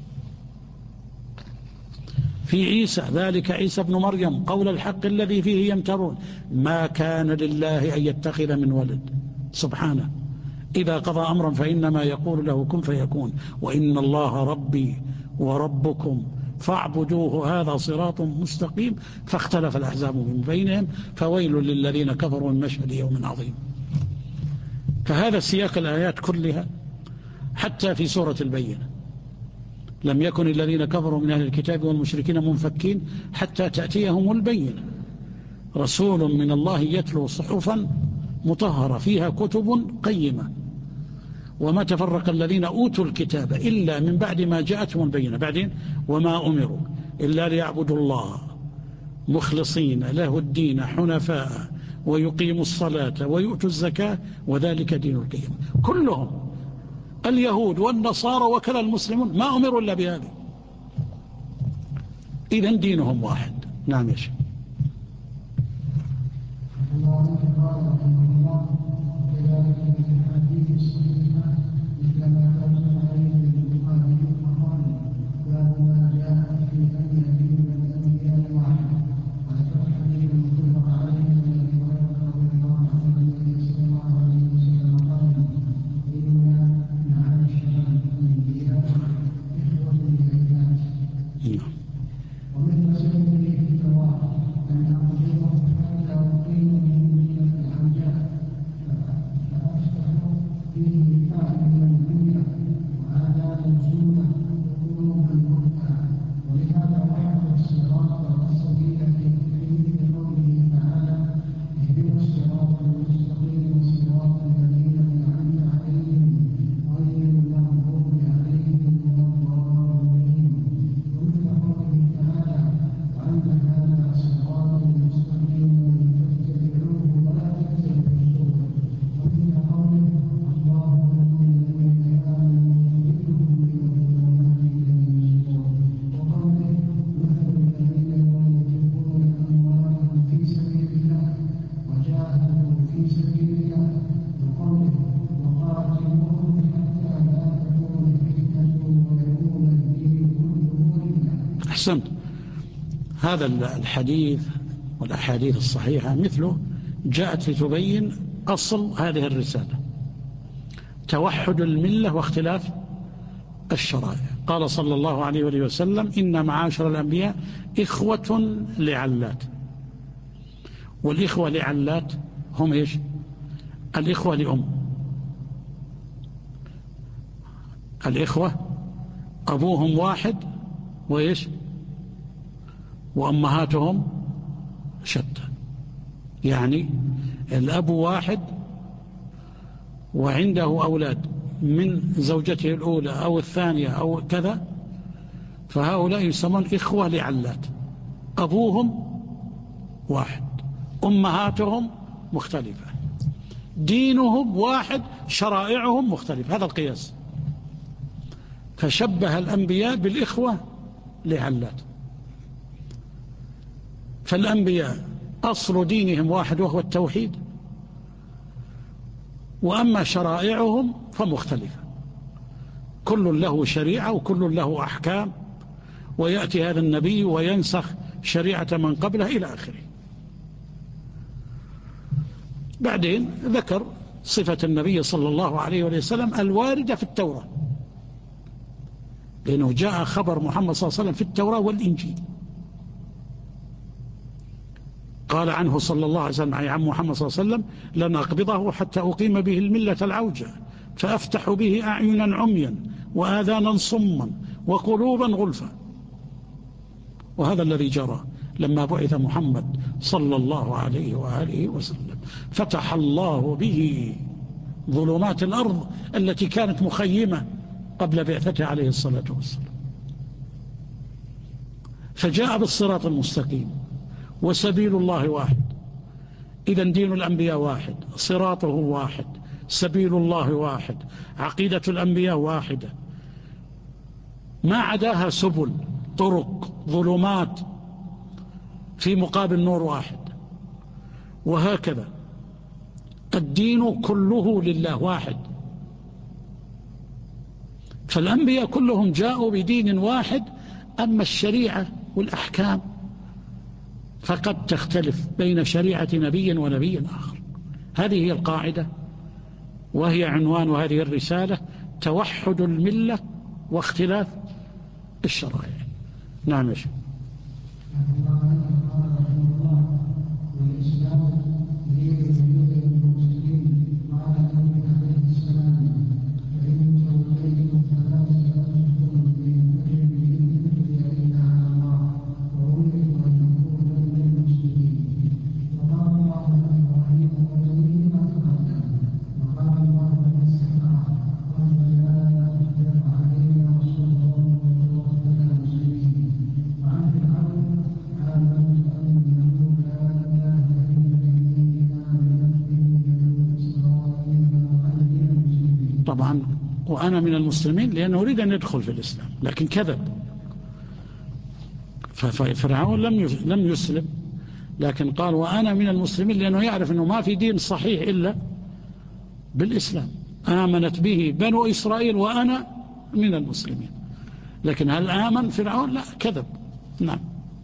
في عيسى ذلك عيسى ابن مريم قول الحق الذي فيه يمترون ما كان لله أن يتخذ من ولد سبحانه إذا قضى أمرا فإنما يقول له كن فيكون وإن الله ربي وربكم فاعبدوه هذا صراط مستقيم فاختلف الأحزاب من بينهم فويل للذين كفروا من مشهد يوم عظيم. فهذا سياق الآيات كلها. حتى في سورة البينة لم يكن الذين كفروا من أهل الكتاب والمشركين منفكين حتى تأتيهم البينة رسول من الله يتلو صحفا مطهرة فيها كتب قيمة وما تفرق الذين أوتوا الكتاب إلا من بعد ما جاءتهم البينة. بعدين وما أمروا إلا ليعبدوا الله مخلصين له الدين حنفاء ويقيموا الصلاة ويؤتوا الزكاة وذلك دين القيمة. كلهم اليهود والنصارى وكذا المسلمون ما أمروا إلا بهذه. إذن دينهم واحد. نعم يا شيخ. أحسنت. هذا الحديث والأحاديث الصحيحة مثله جاءت لتبين أصل هذه الرسالة: توحد الملة واختلاف الشرائع. قال صلى الله عليه وآله وسلم إن معاشر الأنبياء إخوة لعلات. والإخوة لعلات هم إيش؟ الإخوة لأم. الإخوة أبوهم واحد وإيش؟ وأمهاتهم شتى. يعني الأب واحد وعنده أولاد من زوجته الأولى أو الثانية أو كذا، فهؤلاء يسمون إخوة لعلات، أبوهم واحد، أمهاتهم مختلفة، دينهم واحد، شرائعهم مختلفة. هذا القياس. فشبه الأنبياء بالإخوة لعلات. فالأنبياء أصل دينهم واحد وهو التوحيد، وأما شرائعهم فمختلفة، كل له شريعة وكل له أحكام، ويأتي هذا النبي وينسخ شريعة من قبله إلى آخره. بعدين ذكر صفة النبي صلى الله عليه وسلم الواردة في التوراة، لأنه جاء خبر محمد صلى الله عليه وسلم في التوراة والإنجيل. قال عنه صلى الله عليه وسلم عن محمد صلى الله عليه وسلم: لن أقبضه حتى أقيم به الملة العوجة، فأفتح به أعينا عميا وآذانا صما وقلوبا غلفا. وهذا الذي جرى لما بعث محمد صلى الله عليه وآله وسلم، فتح الله به ظلمات الأرض التي كانت مخيمة قبل بعثته عليه الصلاة والسلام، فجاء بالصراط المستقيم، وسبيل الله واحد. إذن دين الأنبياء واحد، صراطه واحد، سبيل الله واحد، عقيدة الأنبياء واحدة، ما عداها سبل، طرق، ظلمات، في مقابل نور واحد. وهكذا الدين كله لله واحد. فالأنبياء كلهم جاءوا بدين واحد، أما الشريعة والأحكام فقد تختلف بين شريعة نبي ونبي آخر. هذه هي القاعدة، وهي عنوان هذه الرسالة: توحد الملة واختلاف الشرائع. نعم يا شيخ. طبعا وأنا من المسلمين، لأنه أريد أن يدخل في الإسلام لكن كذب. ففرعون لم يسلم، لكن قال وأنا من المسلمين، لأنه يعرف أنه ما في دين صحيح إلا بالإسلام، آمنت به بنو إسرائيل وأنا من المسلمين. لكن هل آمن فرعون؟ لا، كذب. نعم.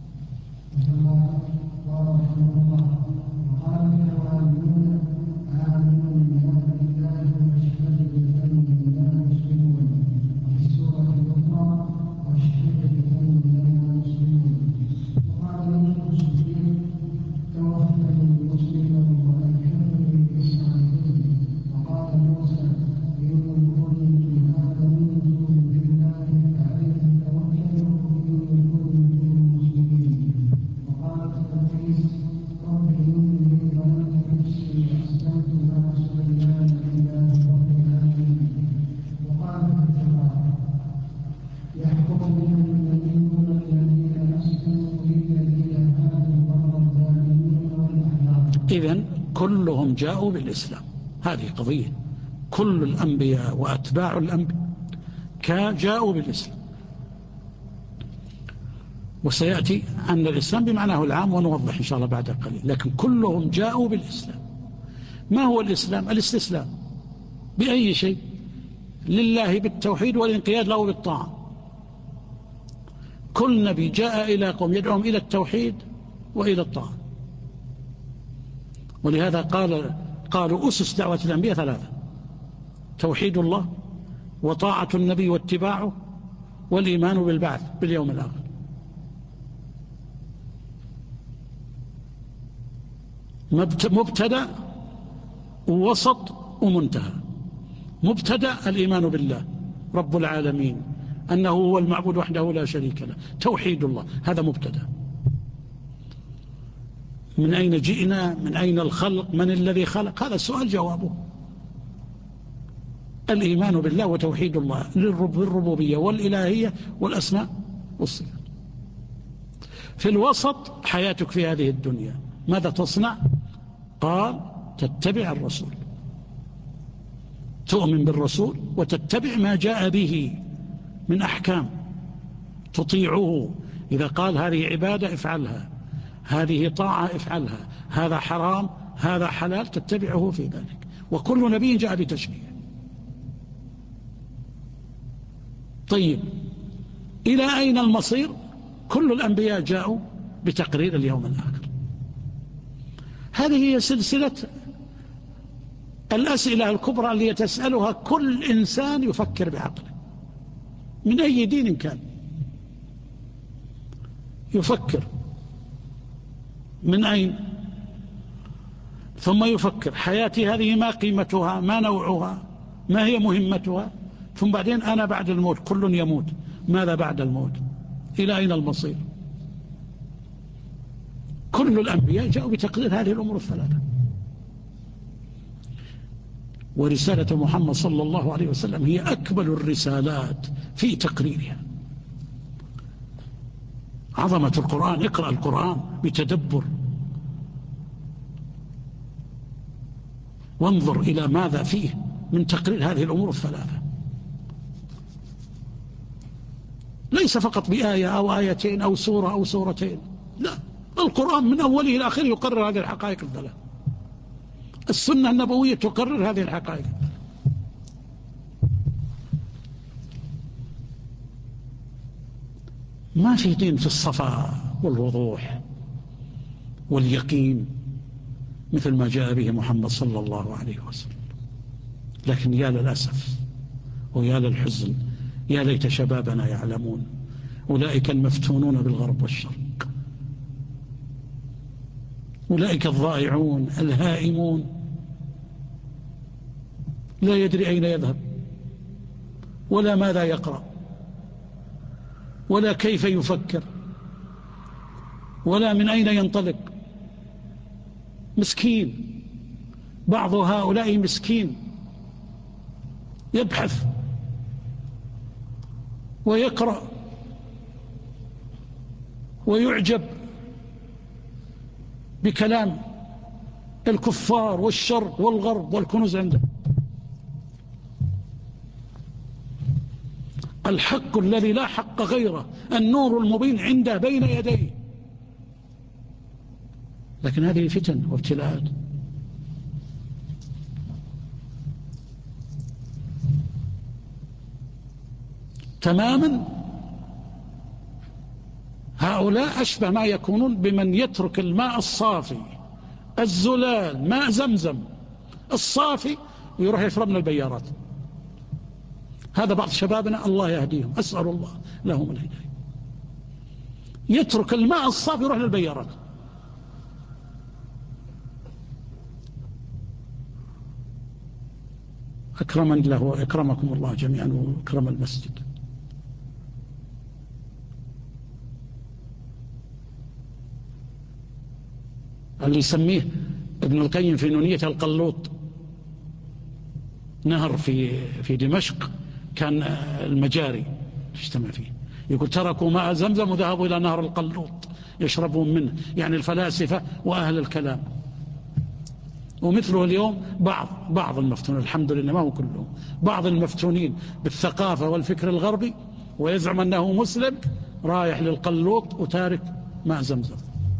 إذن كلهم جاءوا بالإسلام، هذه قضية. كل الأنبياء وأتباع الأنبياء جاءوا بالإسلام. وسيأتي أن الإسلام بمعناه العام، ونوضح إن شاء الله بعد قليل. لكن كلهم جاءوا بالإسلام. ما هو الإسلام؟ الاستسلام بأي شيء لله بالتوحيد والانقياد له بالطاعة. كل نبي جاء إلى قوم يدعوهم إلى التوحيد وإلى الطاعة. ولهذا قالوا أسس دعوة الأنبياء ثلاثة: توحيد الله، وطاعة النبي واتباعه، والإيمان بالبعث باليوم الآخر. مبتدأ ووسط ومنتهى. مبتدأ الإيمان بالله رب العالمين، أنه هو المعبود وحده لا شريك له، توحيد الله، هذا مبتدأ. من أين جئنا؟ من أين الخلق؟ من الذي خلق؟ هذا السؤال جوابه. الإيمان بالله وتوحيد الله بالربوبية والإلهية والأسماء والصفات. في الوسط حياتك في هذه الدنيا ماذا تصنع؟ قال تتبع الرسول، تؤمن بالرسول وتتبع ما جاء به من أحكام، تطيعه. إذا قال هذه عبادة افعلها، هذه طاعة افعلها، هذا حرام هذا حلال، تتبعه في ذلك. وكل نبي جاء بتشريع. طيب إلى أين المصير؟ كل الأنبياء جاءوا بتقرير اليوم الآخر. هذه هي سلسلة الأسئلة الكبرى اللي تسألها كل إنسان يفكر بعقله من أي دين كان. يفكر من أين؟ ثم يفكر حياتي هذه ما قيمتها، ما نوعها، ما هي مهمتها. ثم بعدين أنا بعد الموت، كل يموت، ماذا بعد الموت؟ إلى أين المصير؟ كل الأنبياء جاءوا بتقرير هذه الأمور الثلاثة. ورسالة محمد صلى الله عليه وسلم هي أكمل الرسالات في تقريرها. عظمة القرآن، اقرأ القرآن بتدبر وانظر إلى ماذا فيه من تقرير هذه الأمور الثلاثة. ليس فقط بآية أو آيتين أو سورة أو سورتين، لا، القرآن من أوله إلى آخره يقرر هذه الحقائق الثلاثة. السنة النبوية تقرر هذه الحقائق. ما في دين في الصفاء والوضوح واليقين مثل ما جاء به محمد صلى الله عليه وسلم. لكن يا للأسف ويا للحزن، يا ليت شبابنا يعلمون. أولئك المفتونون بالغرب والشرق، أولئك الضائعون الهائمون، لا يدري أين يذهب ولا ماذا يقرأ ولا كيف يفكر ولا من أين ينطلق. مسكين، بعض هؤلاء مسكين يبحث ويقرأ ويعجب بكلام الكفار والشرق والغرب والكنوز عنده. الحق الذي لا حق غيره، النور المبين عنده بين يديه. لكن هذه فتن وابتلاءات. تماما هؤلاء أشبه ما يكونون بمن يترك الماء الصافي الزلال ماء زمزم الصافي ويروح يشرب من البيارات. هذا بعض شبابنا الله يهديهم، أسأل الله لهم الهداية. يترك الماء الصافي يروح للبيارات. أكرمني الله وأكرمكم الله جميعا وأكرم المسجد. اللي يسميه ابن القيم في نونية القلوط، نهر في دمشق كان المجاري تجتمع فيه، يقول تركوا ماء زمزم وذهبوا إلى نهر القلوط يشربون منه، يعني الفلاسفة وأهل الكلام. ومثله اليوم بعض المفتونين، الحمد لله ما هو كلهم، بعض المفتونين بالثقافة والفكر الغربي ويزعم أنه مسلم رايح للقلوط وتارك ماء زمزم.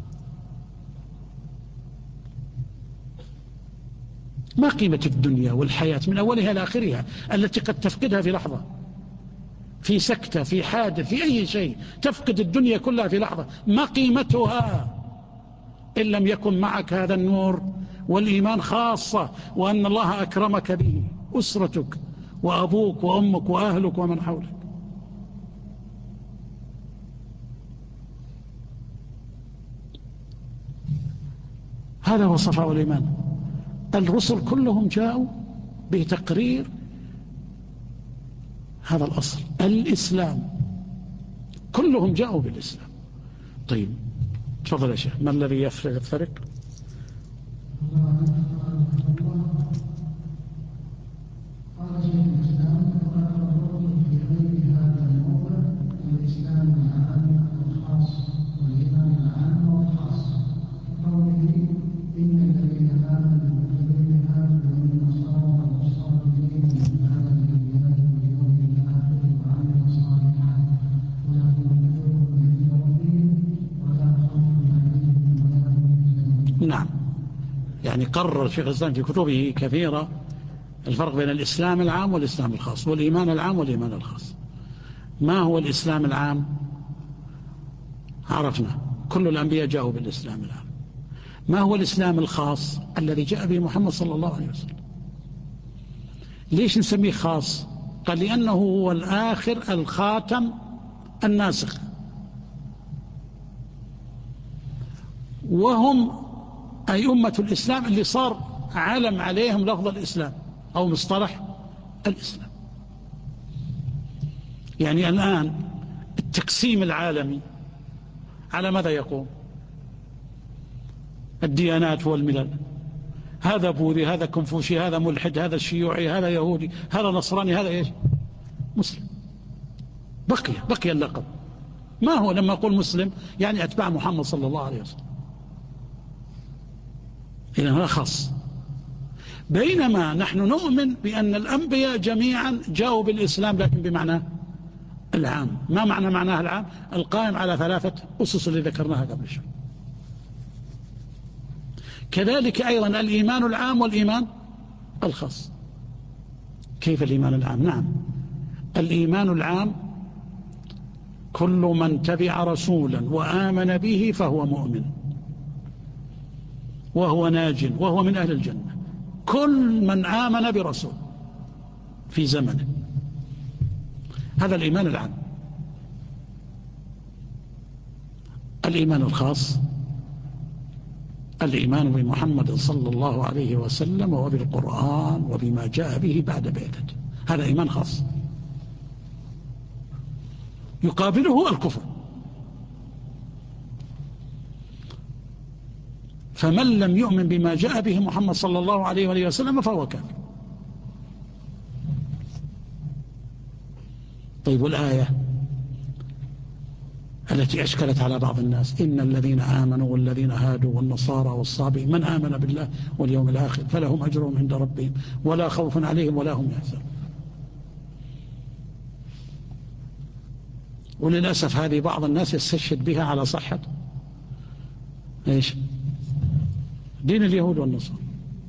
ما قيمة الدنيا والحياة من أولها إلى آخرها التي قد تفقدها في لحظة، في سكتة، في حادث، في أي شيء تفقد الدنيا كلها في لحظة. ما قيمتها إن لم يكن معك هذا النور والإيمان خاصة، وأن الله أكرمك به، أسرتك وأبوك وأمك وأهلك ومن حولك. هذا هو صفاء الإيمان. الرسل كلهم جاءوا بتقرير هذا الأصل الإسلام، كلهم جاءوا بالإسلام. طيب تفضل يا شيخ، ما الذي يفرق؟ قال الإسلام العام والخاص والإيمان العام والخاص قوله إن الذين آمنوا والذين هادوا والنصارى والصابئين والآمنوا بالله واليوم الآخر وعملوا صالحا ولهم أجرهم عند ربهم ولا خوف عليهم ولا هم يحزنون. نعم، يعني قرر شيخ الإسلام في كتبه كثيرة الفرق بين الإسلام العام والإسلام الخاص والإيمان العام والإيمان الخاص. ما هو الإسلام العام؟ عرفنا كل الأنبياء جاءوا بالإسلام العام. ما هو الإسلام الخاص الذي جاء به محمد صلى الله عليه وسلم؟ ليش نسميه خاص؟ قال لأنه هو الآخر الخاتم الناسخ، وهم أي أمة الإسلام اللي صار علم عليهم لفظ الإسلام أو مصطلح الإسلام. يعني الآن التقسيم العالمي على ماذا يقوم؟ الديانات والملل، هذا بوذي، هذا كنفوشي، هذا ملحد، هذا شيوعي، هذا يهودي، هذا نصراني، هذا إيش؟ مسلم. بقي اللقب. ما هو لما أقول مسلم يعني أتباع محمد صلى الله عليه وسلم، إذن هذا خاص. بينما نحن نؤمن بأن الأنبياء جميعا جاءوا بالإسلام لكن بمعنى العام. ما معناه العام؟ القائم على 3 أسس اللي ذكرناها قبل شوي. كذلك أيضا الإيمان العام والإيمان الخاص. كيف الإيمان العام؟ نعم، الإيمان العام كل من تبع رسولا وآمن به فهو مؤمن وهو ناج وهو من أهل الجنة. كل من آمن برسول في زمنه، هذا الإيمان العام. الإيمان الخاص الإيمان بمحمد صلى الله عليه وسلم وبالقرآن وبما جاء به بعد بعثته، هذا إيمان خاص يقابله الكفر. فمن لم يؤمن بما جاء به محمد صلى الله عليه وآله وسلم فهو كافر. طيب، والآية التي أشكلت على بعض الناس إن الذين آمنوا والذين هادوا والنصارى والصابئين من آمن بالله واليوم الآخر فلهم أجرهم عند ربهم ولا خوف عليهم ولا هم يحزنون. وللأسف هذه بعض الناس يستشهد بها على صحة إيش؟ دين اليهود والنصارى،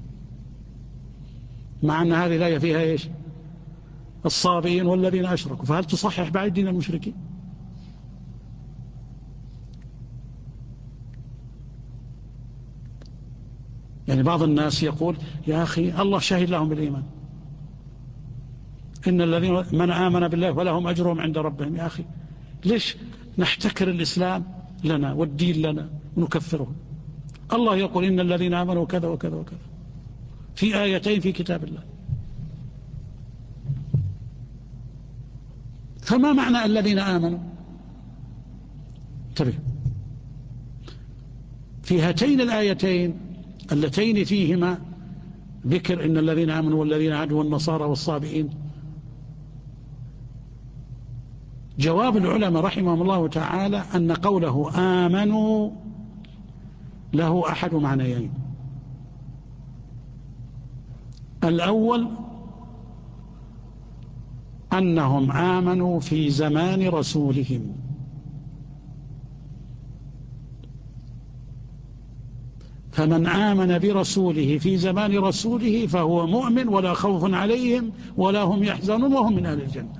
مع أن هذه الآية فيها إيش؟ الصابئين والذين أشركوا، فهل تصحح بعد دين المشركين؟ يعني بعض الناس يقول يا أخي الله شهد لهم بالإيمان، إن الذين من آمن بالله ولهم أجرهم عند ربهم. يا أخي ليش نحتكر الإسلام لنا والدين لنا ونكفره؟ الله يقول إن الذين آمنوا كذا وكذا وكذا في آيتين في كتاب الله. فما معنى الذين آمنوا؟ انتبه، في هاتين الآيتين اللتين فيهما ذكر إن الذين آمنوا والذين هادوا والنصارى والصابئين، جواب العلماء رحمهم الله تعالى أن قوله آمنوا له أحد معنيين. الأول أنهم آمنوا في زمان رسولهم، فمن آمن برسوله في زمان رسوله فهو مؤمن ولا خوف عليهم ولا هم يحزنون وهم من أهل الجنة.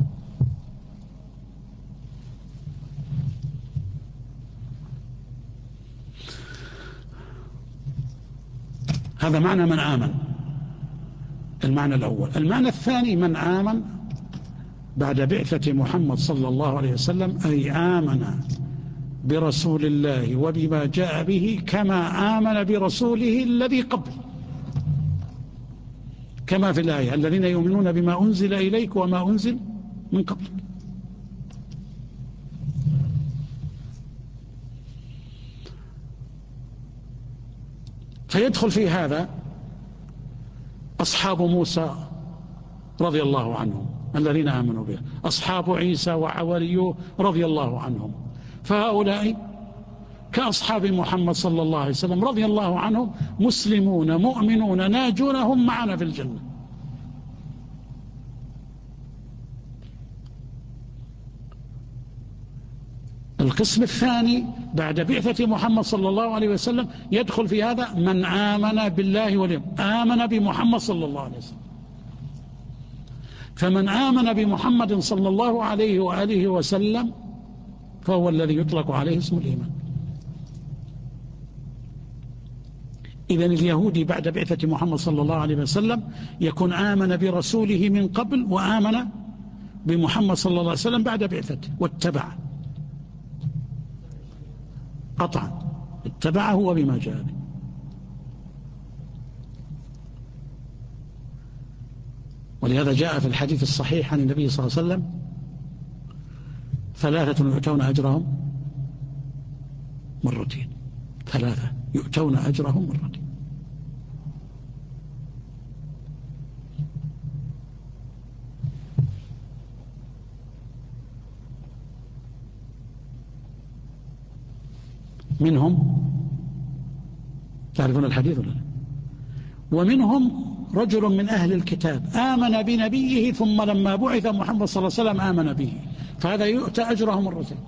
هذا معنى من آمن، المعنى الأول. المعنى الثاني من آمن بعد بعثة محمد صلى الله عليه وسلم، أي آمن برسول الله وبما جاء به كما آمن برسوله الذي قبل، كما في الآية الذين يؤمنون بما أنزل إليك وما أنزل من قبلك. فيدخل في هذا أصحاب موسى رضي الله عنهم الذين آمنوا به، أصحاب عيسى وحواريوه رضي الله عنهم، فهؤلاء كأصحاب محمد صلى الله عليه وسلم رضي الله عنهم، مسلمون مؤمنون ناجون، هم معنا في الجنة. القسم الثاني بعد بعثة محمد صلى الله عليه وسلم يدخل في هذا من آمن بالله واليوم، آمن بمحمد صلى الله عليه وسلم. فمن آمن بمحمد صلى الله عليه وآله وسلم فهو الذي يطلق عليه اسم الإيمان. إذن اليهودي بعد بعثة محمد صلى الله عليه وسلم يكون آمن برسوله من قبل، وآمن بمحمد صلى الله عليه وسلم بعد بعثته واتبع قطعا، اتبعه وبما جاء به. ولهذا جاء في الحديث الصحيح عن النبي صلى الله عليه وسلم: ثلاثة يؤتون أجرهم مرتين، ثلاثة يؤتون أجرهم مرتين. منهم، تعرفون الحديث ولا لا؟ ومنهم رجل من أهل الكتاب آمن بنبيه ثم لما بعث محمد صلى الله عليه وسلم آمن به، فهذا يؤتى أجره مرتين.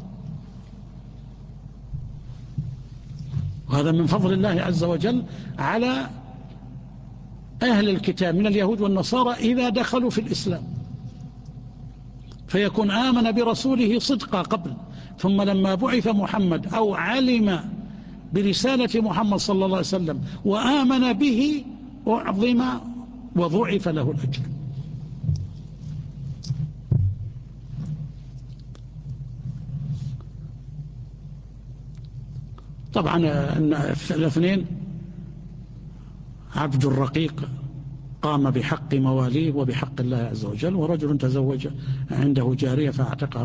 وهذا من فضل الله عز وجل على أهل الكتاب من اليهود والنصارى إذا دخلوا في الإسلام، فيكون آمن برسوله صدقا قبل، ثم لما بعث محمد أو علم برسالة محمد صلى الله عليه وسلم وآمن به أعظم وضعف له الأجر. طبعا الاثنين، عبد الرقيق قام بحق مواليه وبحق الله عز وجل، ورجل تزوج عنده جارية فاعتقها.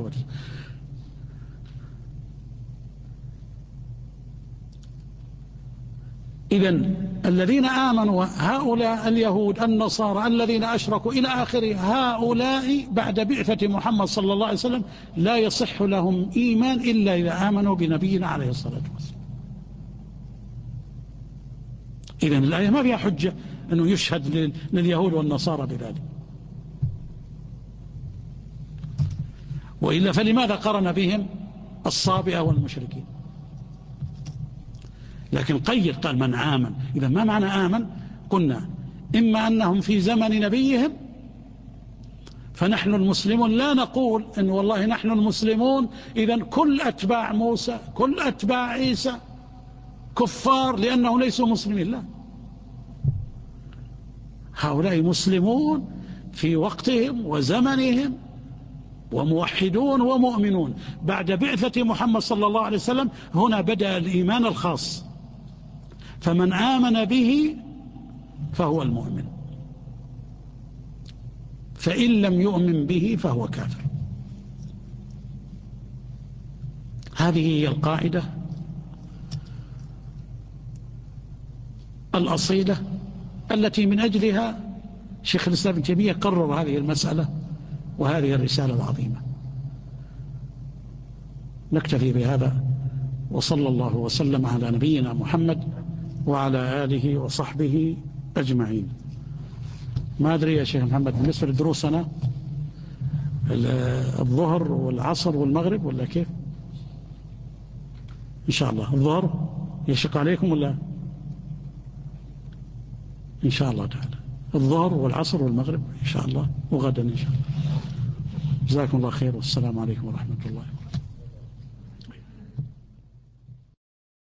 إذن الذين آمنوا هؤلاء اليهود النصارى الذين أشركوا إلى آخره، هؤلاء بعد بعثة محمد صلى الله عليه وسلم لا يصح لهم إيمان إلا إذا آمنوا بنبينا عليه الصلاة والسلام. إذن الآية ما فيها حجة أنه يشهد لليهود والنصارى بذلك، وإلا فلماذا قرن بهم الصابئة والمشركين؟ لكن قيد، قال من آمن. إذا ما معنى آمن؟ قلنا إما أنهم في زمن نبيهم، فنحن المسلمون لا نقول إن والله نحن المسلمون إذن كل أتباع موسى كل أتباع عيسى كفار لأنهم ليسوا مسلمين، لا، هؤلاء مسلمون في وقتهم وزمنهم وموحدون ومؤمنون. بعد بعثة محمد صلى الله عليه وسلم هنا بدأ الإيمان الخاص، فمن آمن به فهو المؤمن، فإن لم يؤمن به فهو كافر. هذه هي القاعدة الأصيلة التي من أجلها شيخ الإسلام ابن تيمية قرر هذه المسألة وهذه الرسالة العظيمة. نكتفي بهذا، وصلى الله وسلم على نبينا محمد وعلى آله وصحبه أجمعين. ما أدري يا شيخ محمد بالنسبة لدروسنا الظهر والعصر والمغرب ولا كيف؟ إن شاء الله الظهر يشق عليكم ولا؟ إن شاء الله تعالى الظهر والعصر والمغرب إن شاء الله، وغدا إن شاء الله. جزاكم الله خير، والسلام عليكم ورحمة الله.